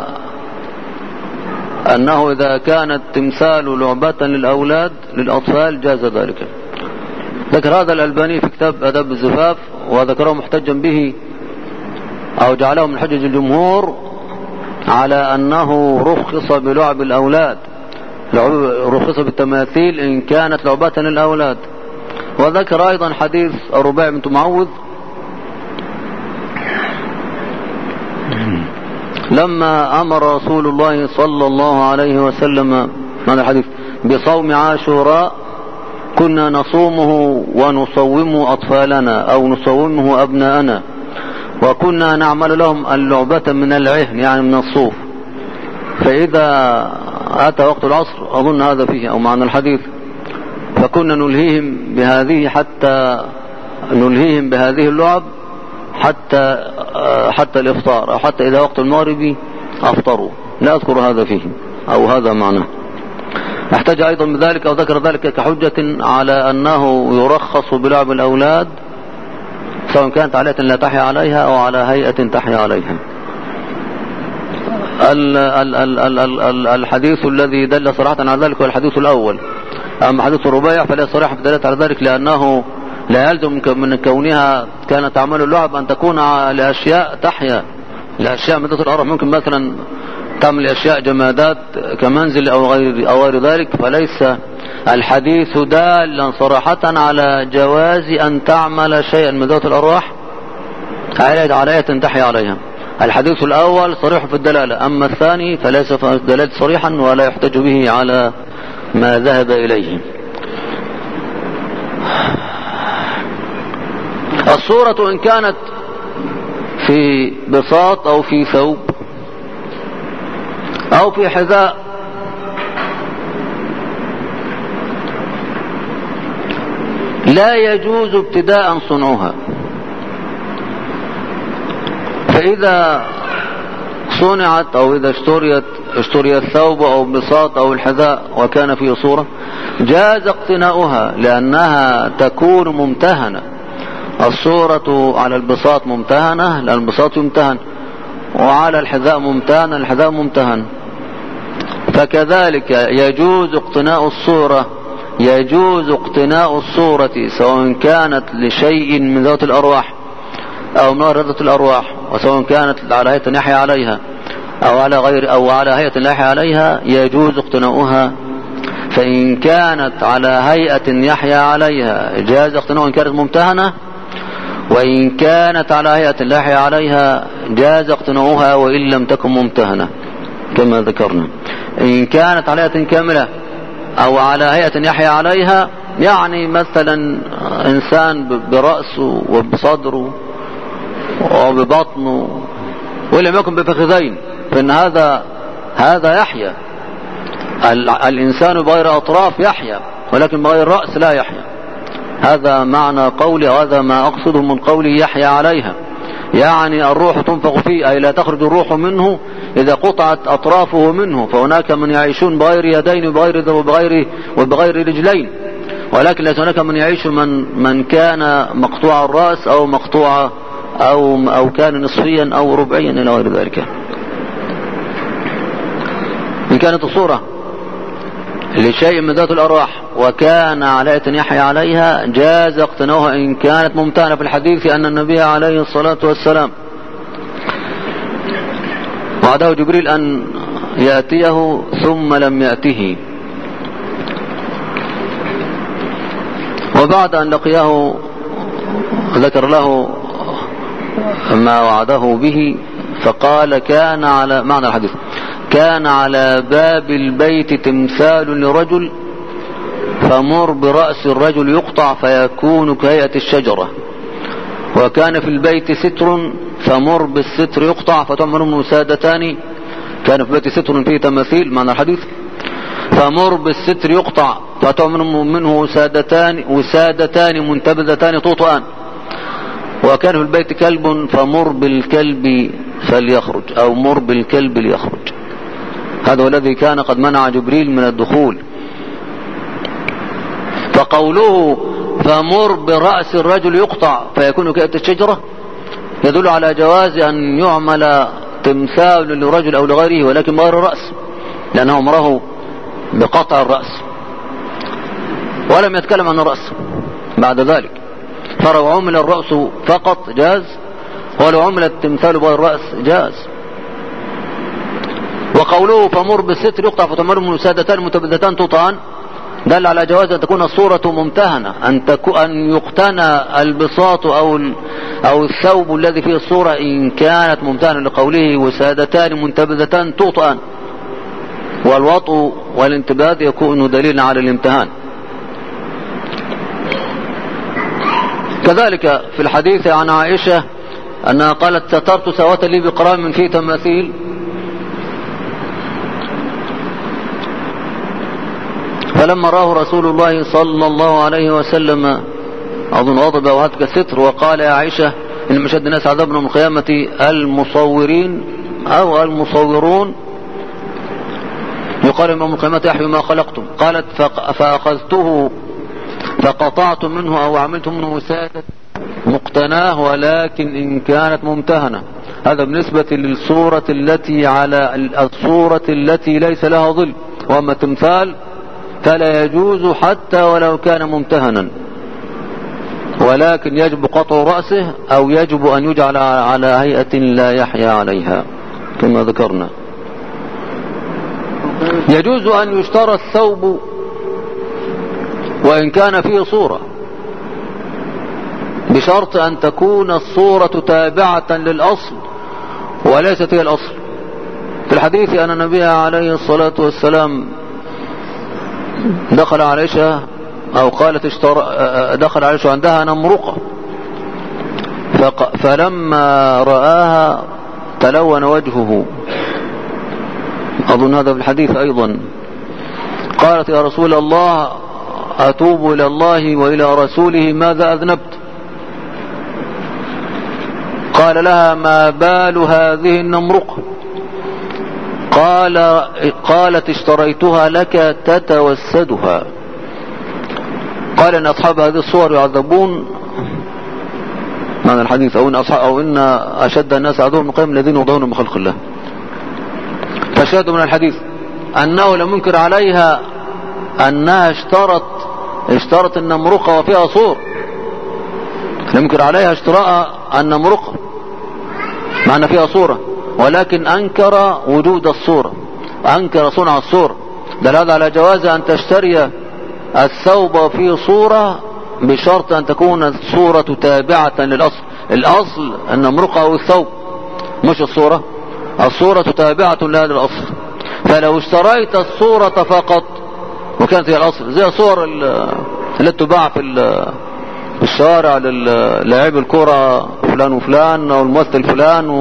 S1: أنه إذا كانت تمثال لعبة للأولاد للأطفال جاز ذلك. ذكر هذا الألباني في كتاب أدب الزفاف وذكره محتجا به أو جعله من حجج الجمهور على أنه رخص بلعب الأولاد، رخص بالتماثيل إن كانت لعبة للأولاد. وذكر أيضا حديث الرباعي بنت معوذ لما أمر رسول الله صلى الله عليه وسلم هذا الحديث بصوم عاشوراء كنا نصومه ونصوم أطفالنا أو نصومه أبناءنا، وكنا نعمل لهم اللعبة من العهن يعني من الصوف، فإذا أتى وقت العصر أظن هذا فيه أو معنى الحديث فكنا نلهيهم بهذه اللعب حتى الإفطار، أو حتى إذا وقت المغرب أفطروا. لا أذكر هذا فيه أو هذا معناه. احتاج أيضا بذلك أو ذكر ذلك كحجة على أنه يرخص بلعب الأولاد سواء كانت علية لا تحيا عليها أو على هيئة تحيا عليها. الحديث الذي دل صراحة على ذلك هو الحديث الأول. أما حديث الربيع فلا صراحة في دلالة على ذلك، لأنه لا يلزم من كونها كانت تعمل اللعب أن تكون لأشياء تحيا، لأشياء مدة الأرض. ممكن مثلا تعمل أشياء جمادات كمنزل أو غير ذلك، فليس الحديث دالا صراحة على جواز أن تعمل شيئا من ذات الأرواح على آية تحيا عليها. الحديث الأول صريح في الدلالة، أما الثاني فليس في الدلالة صريحا ولا يحتج به على ما ذهب إليه. الصورة إن كانت في بساط أو في ثوب أو في حذاء لا يجوز ابتداء صنعها، فإذا صنعت أو إذا اشتري الثوب أو البساط أو الحذاء وكان فيه صورة جاز اقتناؤها، لأنها تكون ممتهنة. الصورة على البساط ممتهنة لأن البساط يمتهن، وعلى الحذاء ممتهن الحذاء ممتهن. فكذلك يجوز اقتناء الصورة سواء كانت لشيء من ذات الأرواح أو من ذات الأرواح، وسواء كانت على هيئة يحيا عليها أو على هيئة لا يحيا عليها يجوز اقتناؤها. فإن كانت على هيئة يحيا عليها جاز اقتناؤها إن كانت ممتهنة، وإن كانت على هيئة لا يحيا عليها جاز اقتناؤها وإن لم تكن ممتهنة كما ذكرنا. إن كانت على هيئة كاملة أو على هيئة يحيا عليها، يعني مثلا إنسان برأسه وبصدره وببطنه ولم يكن بفخذين، فإن هذا يحيا. الإنسان بغير أطراف يحيا، ولكن بغير رأس لا يحيا. هذا معنى قولي، وهذا ما أقصده من قولي يحيا عليها، يعني الروح تنفخ فيه، أي لا تخرج الروح منه إذا قطعت أطرافه منه. فهناك من يعيشون بغير يدين وبغير رجلين، ولكن ليس هناك من يعيش من كان مقطوع الرأس أو مقطوع أو كان نصفيا أو ربعيا إلى غير ذلك. إن كانت الصورة لشيء من ذات الأرواح وكان علية يحيا عليها جاز اقتناؤها إن كانت ممتهنة. في الحديث أن النبي عليه الصلاة والسلام وعده جبريل أن يأتيه ثم لم يأته، وبعد أن لقيه ذكر له ما وعده به، فقال كان على معنى الحديث كان على باب البيت تمثال لرجل فمر برأس الرجل يقطع فيكون كهيئة الشجرة، وكان في البيت ستر فمر بالستر يقطع فتعمل منه وسادتان. كان في البيت ستر فيه تماثيل معنى الحديث، فمر بالستر يقطع فتعمل منه وسادتان منتبذتان توطئان. وكان في البيت كلب فمر بالكلب فليخرج أو مر بالكلب ليخرج. هذا هو الذي كان قد منع جبريل من الدخول. فقوله فمر برأس الرجل يقطع فيكون كهيئة الشجرة يدل على جواز أن يعمل تمثال لرجل أو لغيره ولكن بغير الرأس، لأنه أمره بقطع الرأس ولم يتكلم عن الرأس بعد ذلك. فلو عمل الرأس فقط جاز، ولو عمل التمثال بغير الرأس جاز. وقوله فمر بالستر يقطع فتمر من سادتان متبذتان توطان دل على جواز أن تكون الصورة ممتهنة، أن يقتنى البساط أو الثوب الذي فيه الصورة إن كانت ممتهنة، لقوله وسادتان منتبذتان توطان. والوطء والانتباذ يكون دليلا على الامتهان. كذلك في الحديث عن عائشة أنها قالت سترت سوة لي بقرام فيه تماثيل فلما راه رسول الله صلى الله عليه وسلم أظن غضب وهتك الستر وقال يا عائشة إن مشد الناس عذابنا من القيامة المصورين أو المصورون يقال يوم القيامة يحيي ما خلقتم. قالت فأخذته فقطعت منه أو عملت منه وسادة مقتناه ولكن إن كانت ممتهنة. هذا بالنسبة للصورة التي على الصورة التي ليس لها ظل، وأما التمثال فلا يجوز حتى ولو كان ممتهنا، ولكن يجب قطع رأسه أو يجب أن يجعل على هيئة لا يحيا عليها كما ذكرنا. يجوز أن يشترى الثوب وإن كان فيه صورة بشرط أن تكون الصورة تابعة للأصل وليست هي الأصل. في الحديث أن النبي عليه الصلاة والسلام دخل عائشة أو قالت دخل عائشة عندها نمرقة فلما رآها تلون وجهه، أظن هذا في الحديث أيضا. قالت يا رسول الله أتوب إلى الله وإلى رسوله ماذا أذنبت؟ قال لها ما بال هذه النمرقة؟ قالت اشتريتها لك تتوسدها. قال ان اصحاب هذه الصور يعذبون معنى الحديث او ان اشد الناس عذابا من قوم الذين يضعون من خلق الله. فشاهد من الحديث انه لم ينكر عليها انها اشترت النمرقة وفيها صور، لم ينكر عليها اشتراء النمرقة معنى فيها صورة، ولكن انكر وجود الصورة، انكر صنع الصورة. دل هذا على جواز ان تشتري الثوب في صورة بشرط ان تكون الصورة تابعة للأصل. الأصل النمرقة او الثوب مش الصورة، الصورة تابعة لها للأصل. فلو اشتريت الصورة فقط وكانت هي الأصل زي الصور التي تباع في الشوارع للاعب الكرة فلان وفلان او الممثل فلان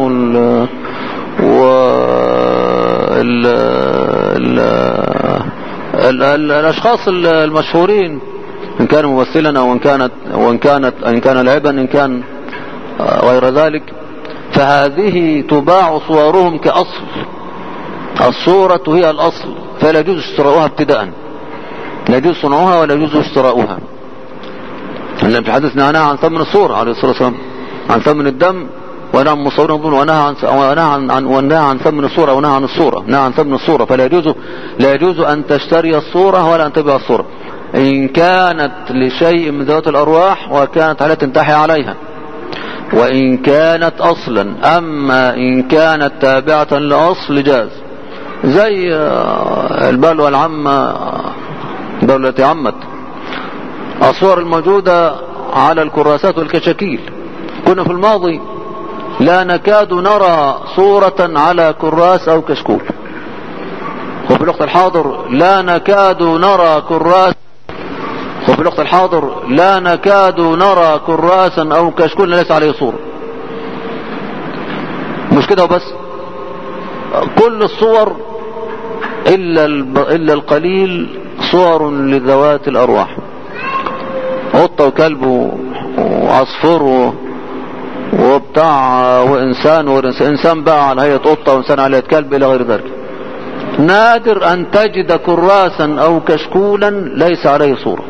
S1: الاشخاص المشهورين ان كان ممثلا او ان كان لاعبا ان كان غير ذلك، فهذه تباع صورهم كأصل، الصورة هي الأصل، فلا يجوز اشتراؤها ابتداء، لا يجوز صنعها ولا يجوز اشتراؤها. لأن في حديث نهى عن ثمن الصورة عليه الصلاة والسلام، عن ثمن الدم ونهى عن مصور الظن ونهى عن ثمن الصورة ونهى عن الصورة، نهى عن ثمن الصورة. فلا يجوز أن تشتري الصورة ولا أن تبيع الصورة إن كانت لشيء من ذوات الأرواح وكانت على تنتحي عليها، وإن كانت أصلا. أما إن كانت تابعة لأصل جاز، زي البلوى العامة، البلوى التي عمت، الصور الموجودة على الكراسات والكشاكيل. كنا في الماضي لا نكاد نرى صورة على كراس أو كشكول، وفي الوقت الحاضر لا نكاد نرى كراسا أو كشكول ليس عليه صورة. مش كده وبس، كل الصور إلا القليل صور لذوات الأرواح، قطة وكلب وعصفور وبتاع وإنسان بقى على هيئة قطة وإنسان على هيئة كلب إلى غير ذلك. نادر أن تجد كراسا أو كشكولا ليس عليه صورة.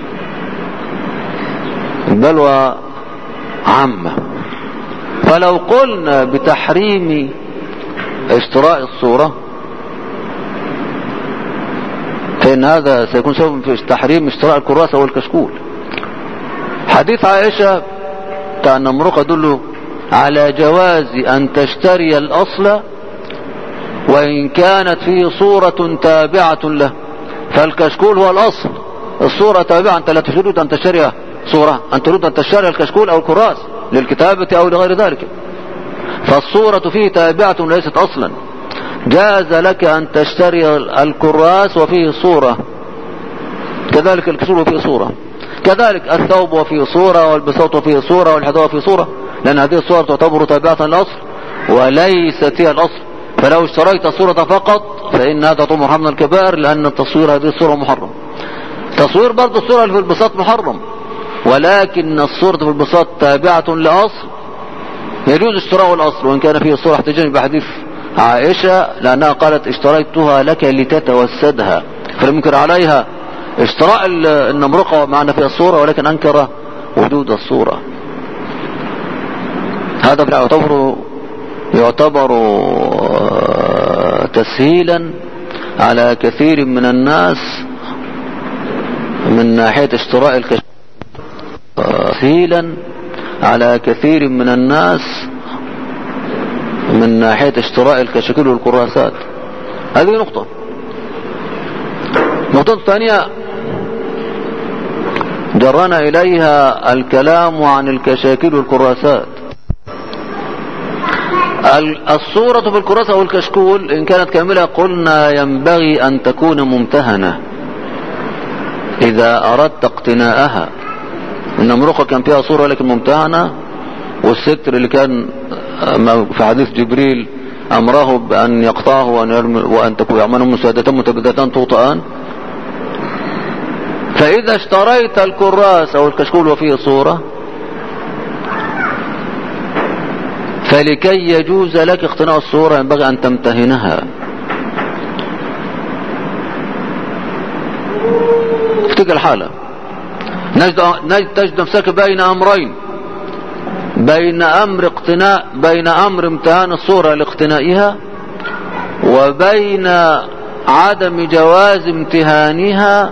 S1: البلوى عامة. فلو قلنا بتحريم اشتراء الصورة فإن هذا سيكون سبب في تحريم اشتراء الكراسة والكشكول. حديث عائشة بتاع النمرقة يدل على جواز أن تشتري الأصل وإن كانت فيه صورة تابعة له، فالكشكول هو الأصل، الصورة تابعة. أنت لا تريد أن تشتري صورة، أنت تريد أن تشتري الكشكول أو الكراس للكتابة أو لغير ذلك، فالصورة فيه تابعة ليست أصلا. جاز لك أن تشتري الكراس وفيه صورة، كذلك الكشكول وفيه صورة، كذلك الثوب وفيه صورة، والبساط وفيه صورة، والحذاء وفيه صورة، لأن هذه الصور تعتبر تابعة للأصل وليست هي الأصل. فلو اشتريت الصورة فقط فإن هذا طبعا محرم من الكبائر، لأن التصوير هذه الصورة محرم. تصوير برضه الصورة اللي في البساط محرم، ولكن الصورة في البساط تابعة لأصل يجوز اشتراء الأصل، وإن كان فيه الصورة احتجاج بحديث عائشة لأنها قالت اشتريتها لك لتتوسدها، فلم ينكر عليها اشتراء النمرقة معنا في الصورة، ولكن أنكر وجود الصورة. هذا يعتبر تسهيلا على كثير من الناس من ناحية اشتراء الكشكول، تسهيلا على كثير من الناس من ناحية اشتراء الكشاكيل والكراسات. هذه نقطة. النقطة الثانية جرنا إليها الكلام عن الكشاكيل والكراسات. الصورة في الكراسة والكشكول إن كانت كاملة قلنا ينبغي أن تكون ممتهنة إذا أردت اقتناءها. النمرقة كان فيها صورة لكن ممتهنة، والستر اللي كان في حديث جبريل أمره بأن يقطعه وأن تكون يعمل مسادة متجدتان توطئان. فإذا اشتريت الكراس أو الكشكول وفيه صورة فلكي يجوز لك اقتناء الصورة ينبغي أن تمتهنها. افتكر الحالة، تجد نفسك بين أمرين، بين أمر امتهان الصورة لاقتنائها، وبين عدم جواز امتهانها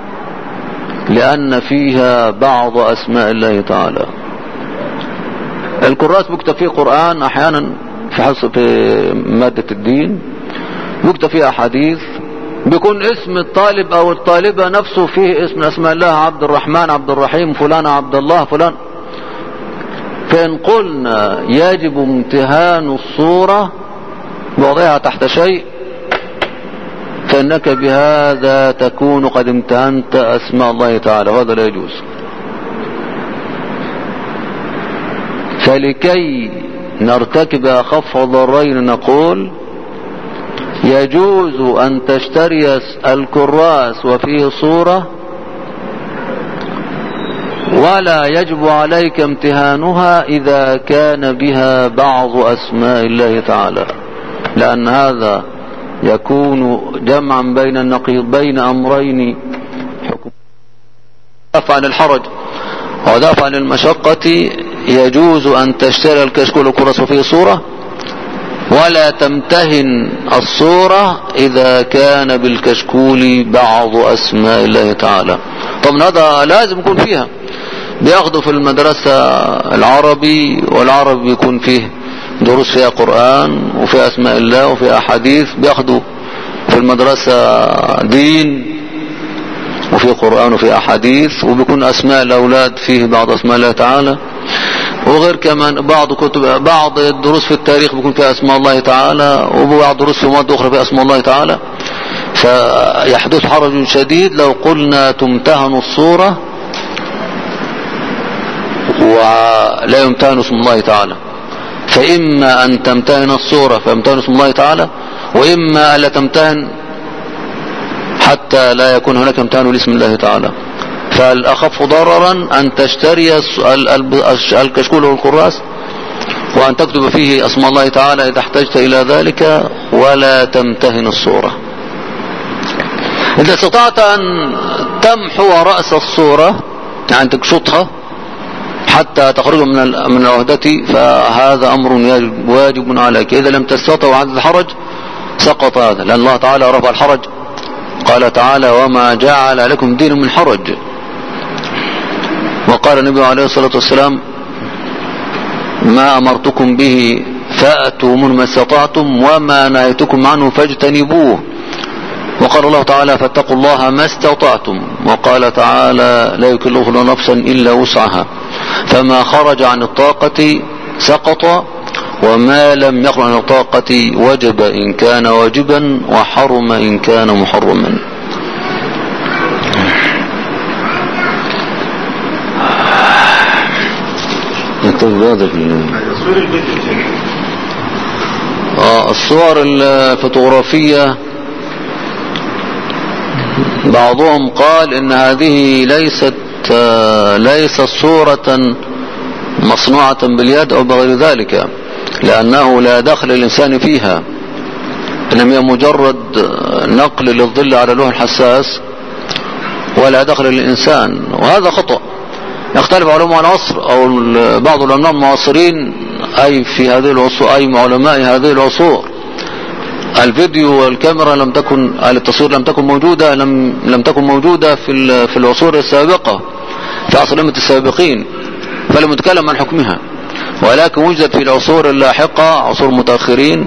S1: لأن فيها بعض أسماء الله تعالى. الكراس بيكتب فيه قرآن أحيانا في مادة الدين، بيكتب فيه أحاديث، بيكون اسم الطالب أو الطالبة نفسه فيه اسم أسماء الله، عبد الرحمن، عبد الرحيم، فلان عبد الله، فلان. فإن قلنا يجب امتهان الصورة وضعها تحت شيء فإنك بهذا تكون قد امتهنت أسماء الله تعالى، وهذا لا يجوز. فلكي نرتكب أخف ضررين نقول يجوز أن تشتري الكراس وفيه صورة، ولا يجب عليك امتهانها إذا كان بها بعض أسماء الله تعالى، لأن هذا يكون جمعا بين النقيض بين أمرين حكم دفع عن الحرج ودفع عن المشقة. يجوز أن تشتري الكشكول والكراس وفيه صورة ولا تمتهن الصورة إذا كان بالكشكول بعض أسماء الله تعالى. طبعا هذا لازم يكون فيها. بياخدوا في المدرسة العربي، والعربي يكون فيه دروس فيها قرآن وفيها أسماء الله وفيها أحاديث، بياخدوا في المدرسة دين وفيه قرآن وفيه أحاديث، وبيكون أسماء الأولاد فيه بعض أسماء الله تعالى، وغير كمان بعض الدروس في التاريخ بيكون فيها أسماء الله تعالى، وبعض دروس في مواد أخرى فيها أسماء الله تعالى. فيحدث حرج شديد لو قلنا تمتهن الصورة ولا يمتهن اسم الله تعالى. فإما أن تمتهن الصورة فيمتهن اسم الله تعالى، وإما ألا تمتهن حتى لا يكون هناك امتهان لاسم الله تعالى. فالأخف ضررا أن تشتري الكشكول والكراس وأن تكتب فيه اسم الله تعالى إذا احتجت إلى ذلك، ولا تمتهن الصورة. إذا استطعت أن تمحو رأس الصورة يعني تكشطها حتى تخرج من العهدة فهذا أمر واجب عليك. إذا لم تستطع وعدد الحرج سقط هذا، لأن الله تعالى رفع الحرج. قال تعالى وما جعل لكم دين من حرج. وقال النبي عليه الصلاة والسلام ما أمرتكم به فأتوا من ما استطعتم وما نهيتكم عنه فاجتنبوه. وقال الله تعالى فاتقوا الله ما استطعتم. وقال تعالى لا يكلف الله نفسا إلا وسعها، فما خرج عن الطاقة سقط، وما لم يخرج عن الطاقة وجب إن كان واجبا وحرم إن كان محرما. الصور الفوتوغرافية بعضهم قال إن هذه ليست صورة مصنوعة باليد أو بغير ذلك، لأنه لا دخل الإنسان فيها، إنما هي مجرد نقل للظل على لوح الحساس ولا دخل للإنسان، وهذا خطأ. يختلف علماء العصر أو بعض العلماء المعاصرين أي في هذه العصور، أي علماء هذه العصور، الفيديو والكاميرا لم تكن، التصوير لم تكن موجودة، لم تكن موجودة في العصور السابقة، في عصر الأمة السابقين، فلم نتكلم عن حكمها، ولكن وجدت في العصور اللاحقة، عصور متأخرين،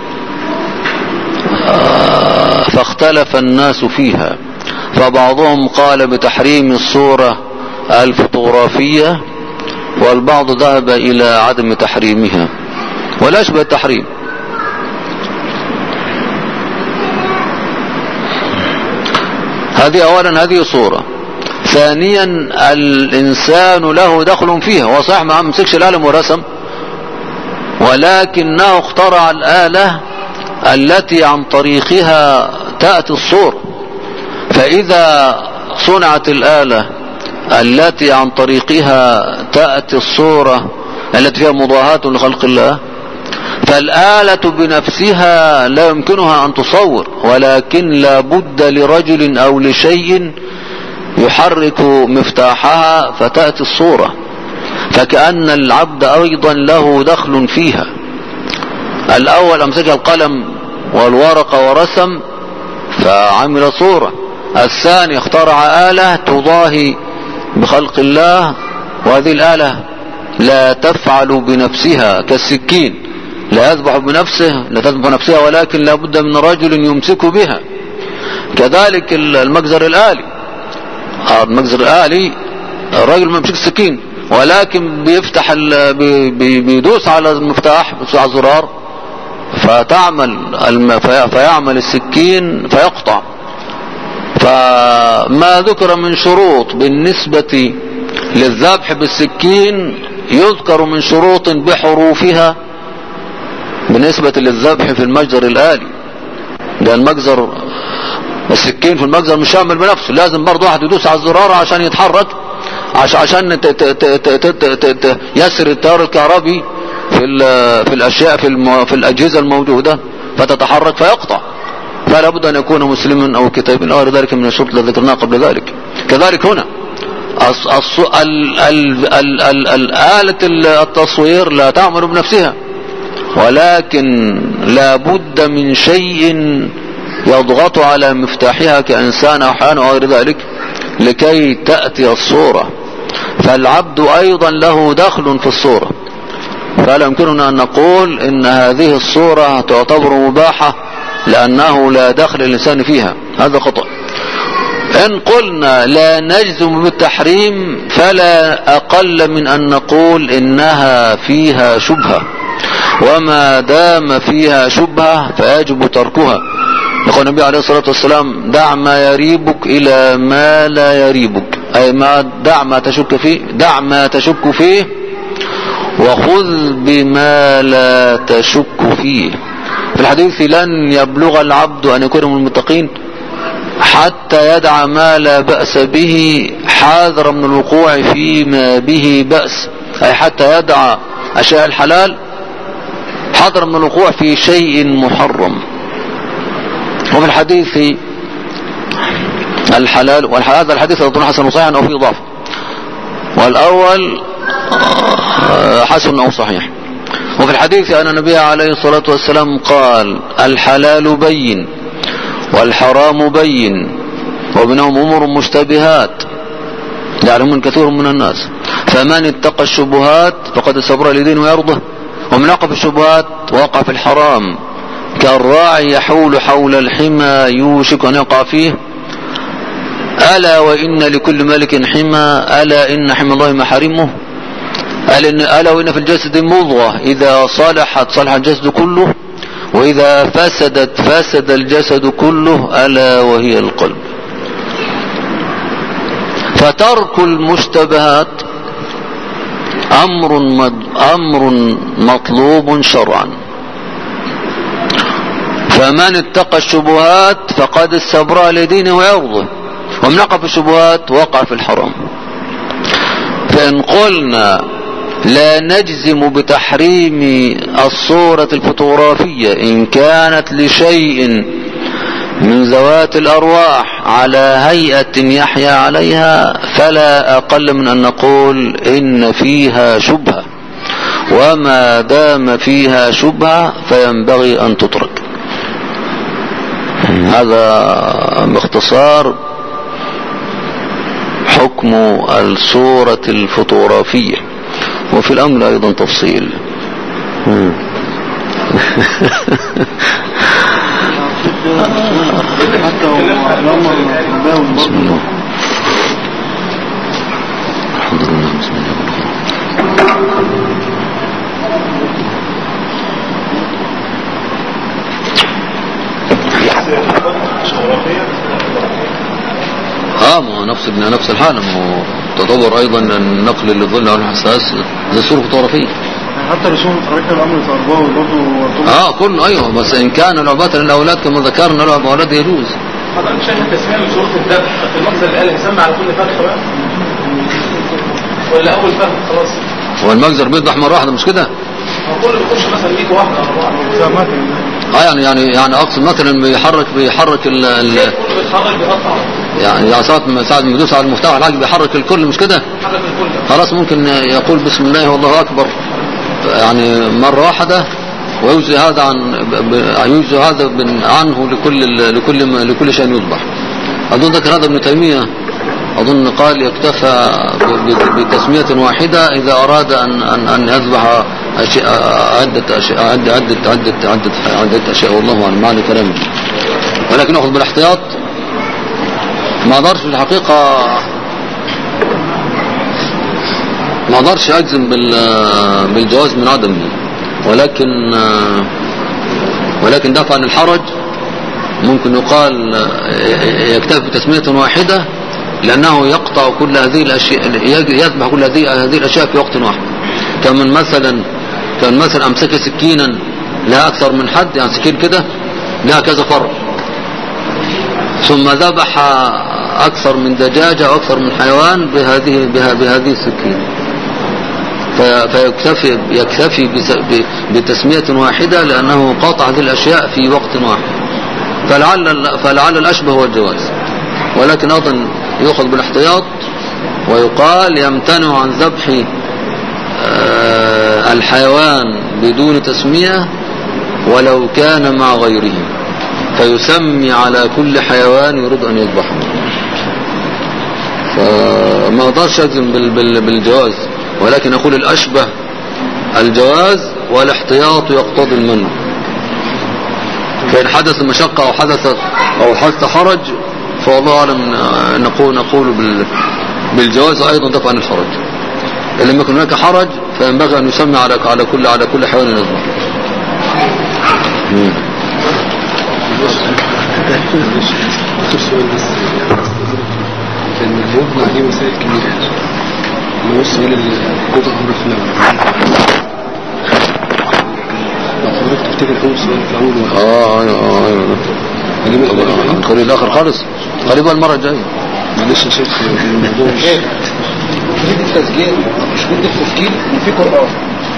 S1: فاختلف الناس فيها، فبعضهم قال بتحريم الصورة الفوتوغرافية، والبعض ذهب إلى عدم تحريمها، ولا يشبه التحريم. هذه أولا، هذه صورة. ثانيا، الإنسان له دخل فيها، وصحيح ما مسكش القلم ورسم، ولكنه اخترع الآلة التي عن طريقها تأتي الصورة، فإذا صنعت الآلة التي عن طريقها تأتي الصورة التي فيها مضاهاة لخلق الله، فالآلة بنفسها لا يمكنها أن تصور، ولكن لا بد لرجل أو لشيء يحرك مفتاحها فتأتي الصورة، فكأن العبد أيضا له دخل فيها. الأول أمسك القلم والورقة ورسم فعمل صورة، الثاني اخترع آلة تضاهي بخلق الله، وهذه الآلة لا تفعل بنفسها كالسكين، لا يذبح بنفسه، لا تذبح نفسها، ولكن لا بد من رجل يمسك بها. كذلك المجزر الآلي، المجزر الآلي الرجل ما يمسك السكين، ولكن بيفتح بيدوس على المفتاح، بيدوس على الزرار فيعمل السكين فيقطع. فما ذكر من شروط بالنسبة للذبح بالسكين يذكر من شروط بحروفها بالنسبة للذبح في المجزر الآلي، لأن المجزر السكين في المجزر مش يعمل بنفسه، لازم برضه واحد يدوس على الزرار عشان يتحرك، عشان يسر التيار الكهربي في الأشياء في الأجهزة الموجودة فتتحرك فيقطع، فلا بد أن يكون مسلما أو كتاب أو غير ذلك من الشروط التي ذكرناها قبل ذلك. كذلك هنا آلة التصوير لا تعمل بنفسها، ولكن لا بد من شيء يضغط على مفتاحها كإنسان أو حيوان أو غير ذلك لكي تأتي الصورة، فالعبد أيضا له دخل في الصورة، فلا يمكننا أن نقول إن هذه الصورة تعتبر مباحة لأنه لا دخل الإنسان فيها، هذا خطأ. إن قلنا لا نجزم بالتحريم فلا أقل من أن نقول إنها فيها شبهة، وما دام فيها شبهة فيجب تركها. يقول النبي عليه الصلاة والسلام: دع ما يريبك إلى ما لا يريبك، أي دع ما تشك فيه وخذ بما لا تشك فيه. في الحديث: لن يبلغ العبد أن يكون من المتقين حتى يدع ما لا بأس به حاذرا من الوقوع فيما به بأس، أي حتى يدع أشياء الحلال حاذرا من الوقوع في شيء محرم. وفي الحديث الحلال، وهذا الحديث يظن حسن صحيح أو فيه ضعف، والأول حسن أو صحيح. وفي الحديث أن النبي عليه الصلاة والسلام قال: الحلال بين والحرام بين وبينهم أمور مشتبهات يعلمون كثير من الناس، فمن اتقى الشبهات فقد استبرأ لدينه ويرضه، ومن وقع في الشبهات وقع في الحرام، كالراعي يحول حول الحمى يوشك أن يقع فيه. ألا وإن لكل ملك حمى، ألا إن حمى الله محارمه، ألا وإن في الجسد مضغة إذا صلحت صلح الجسد كله، وإذا فسدت فسد الجسد كله، ألا وهي القلب. فترك المشتبهات أمر مطلوب شرعا، فمن اتقى الشبهات فقد استبرأ لدينه ويرضه، ومن وقع في الشبهات وقع في الحرام. فإن قلنا لا نجزم بتحريم الصورة الفوتوغرافية إن كانت لشيء من ذوات الأرواح على هيئة يحيا عليها، فلا أقل من أن نقول إن فيها شبهة، وما دام فيها شبهة فينبغي أن تترك. هذا باختصار حكم الصورة الفوتوغرافية، وفي الأمر أيضا تفصيل. بسم الله. الحمد لله. بسم الله. ما هو نفس الحالة. ما هو تطور ايضا النقل للظل على الحساس زي صورة فوتوغرافية.
S3: حتى رسوم خريطة الامر تربوه برضه
S1: كله ايوه، بس ان كان لعبات للاولاد كما ذكرنا لعب اولاد يجوز.
S4: طبعا مش احنا تسمية من صورة الذبح في المقصد اللي قال يسمى على كل فرخة بقى، ولا اول فرخة خلاص؟
S1: هو المجزر بيذبح مرة واحدة مش كده؟
S4: هو كله بيخش مثلا 100 واحدة على بعض.
S1: يعني اقصد مثلا بيحرك
S4: بيتحرك بيقطع،
S1: يعني ساعة ما يدوس على المفتاح الحاج بيحرك الكل مش كده؟
S4: بيحرك الكل.
S1: خلاص ممكن يقول بسم الله والله اكبر يعني مرة واحدة، ويجزي هذا عنه لكل شيء يذبح. اظن ذكر هذا ابن تيمية، اظن قال يكتفى بتسمية واحدة اذا اراد ان يذبح عدة اشياء، والله اعلم معنى كلامه. ولكن ناخذ بالاحتياط. ما اقدرش في الحقيقة، ما اقدرش اجزم بالجواز من عدمه، ولكن دفع عن الحرج ممكن يقال يكتفي بتسمية واحدة، لانه يقطع كل هذه الاشياء، يذبح كل هذه الاشياء في وقت واحد. كان مثلا امسك سكينا لها اكثر من حد، يعني سكين كده لها كذا فرع، ثم ذبح اكثر من دجاجة او اكثر من حيوان بهذه السكين، فيكتفي بتسمية واحدة لأنه قاطع هذه الأشياء في وقت واحد. فلعل الأشبه هو الجواز، ولكن أيضا يؤخذ بالاحتياط ويقال يمتنع عن ذبح الحيوان بدون تسمية ولو كان مع غيره، فيسمي على كل حيوان يريد أن يذبحه. فما أقدرش أجزم بالجواز، ولكن أقول الأشبه الجواز والاحتياط يقتضي المنع. فإن حدث مشقة أو حدث حرج فوالله أعلم نقول بالجواز أيضا دفعا عن الحرج. إن لم يكن هناك حرج فينبغي أن يسمى على كل حيوان يذبح.
S3: كان يطلع عليه مسائل كبيرة نوصل الكتب الرفلة. حضرتك تفتكر أول سؤال في أول
S1: قريب الآخر خالص، قريبا المرة الجاية.
S3: معلش يا شيخ الموضوع مش
S2: التسجيل مش ضد التسجيل ان في قرآن.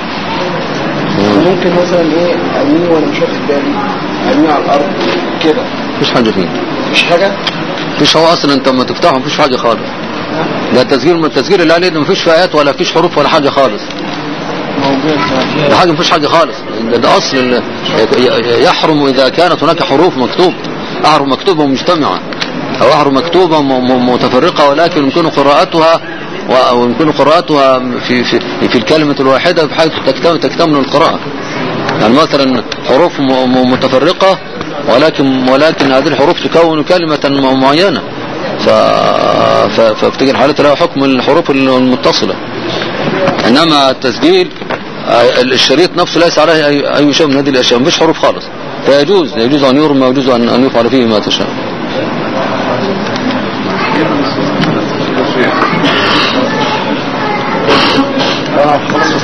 S2: ممكن مثلا ارميه وانا مش واخد بالي، ارميه على الارض كده،
S1: مفيش حاجة فيه.
S2: مفيش حاجة؟
S1: مفيش. هو اصلا انت لما تفتحه مفيش حاجة خالص. ده التسجيل اللي عليه مفيش في آيات ولا فيش حروف ولا حاجة خالص. ده حاجة مفيش حاجة خالص. ده اصل يحرم اذا كانت هناك حروف مكتوبة، احرف مكتوبة ومجتمعة او احرف مكتوبة متفرقة، ولكن يمكن قراءتها في الكلمة الواحدة بحيث تكتمل القراءة. يعني مثلا حروف متفرقة ولكن هذه الحروف تكون كلمة معينة، فافتكر حالتها لها حكم الحروف المتصلة. انما التسجيل الشريط نفسه ليس عليه اي شيء من هذه الاشياء، مفيش حروف خالص، فيجوز ان يرمى ويجوز ان يفعل فيه ما تشاء.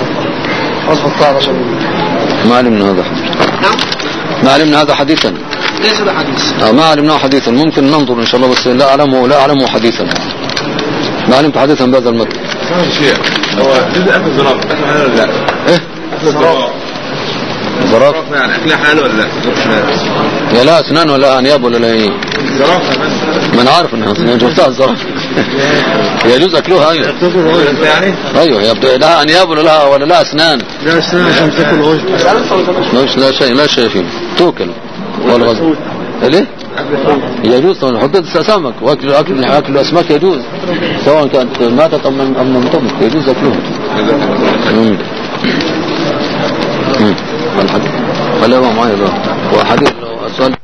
S1: ما علمنا هذا حديثا.
S4: ليس بحديث.
S3: ما علمناه حديثا، ممكن ننظر ان شاء الله، بس لا اعلمه حديثا، ما علمت حديثا بهذا المتن.
S5: شيء هو جزء اكل الزرافه اكل حلال ولا لا؟
S3: ايه
S5: اكل الزرافه يعني اكلها حلال ولا لا؟
S3: يا لا اسنان ولا انياب ولا لا ايه؟
S5: الزرافه
S3: ما انا عارف انها شفتها الزرافه يجوز اكلها. ايوه
S5: يعني
S3: ايوه هي لها انياب ولا لها اسنان؟
S4: لا اسنان عشان تاكل غش.
S3: لا شيء فيه توكل ولا غزل ليه؟ يجوز طبعا حط سمك واكل اسماك يجوز، سواء كانت ماتت ام لم تمت يجوز اكلها. خليها معايا بقى وحديث السؤال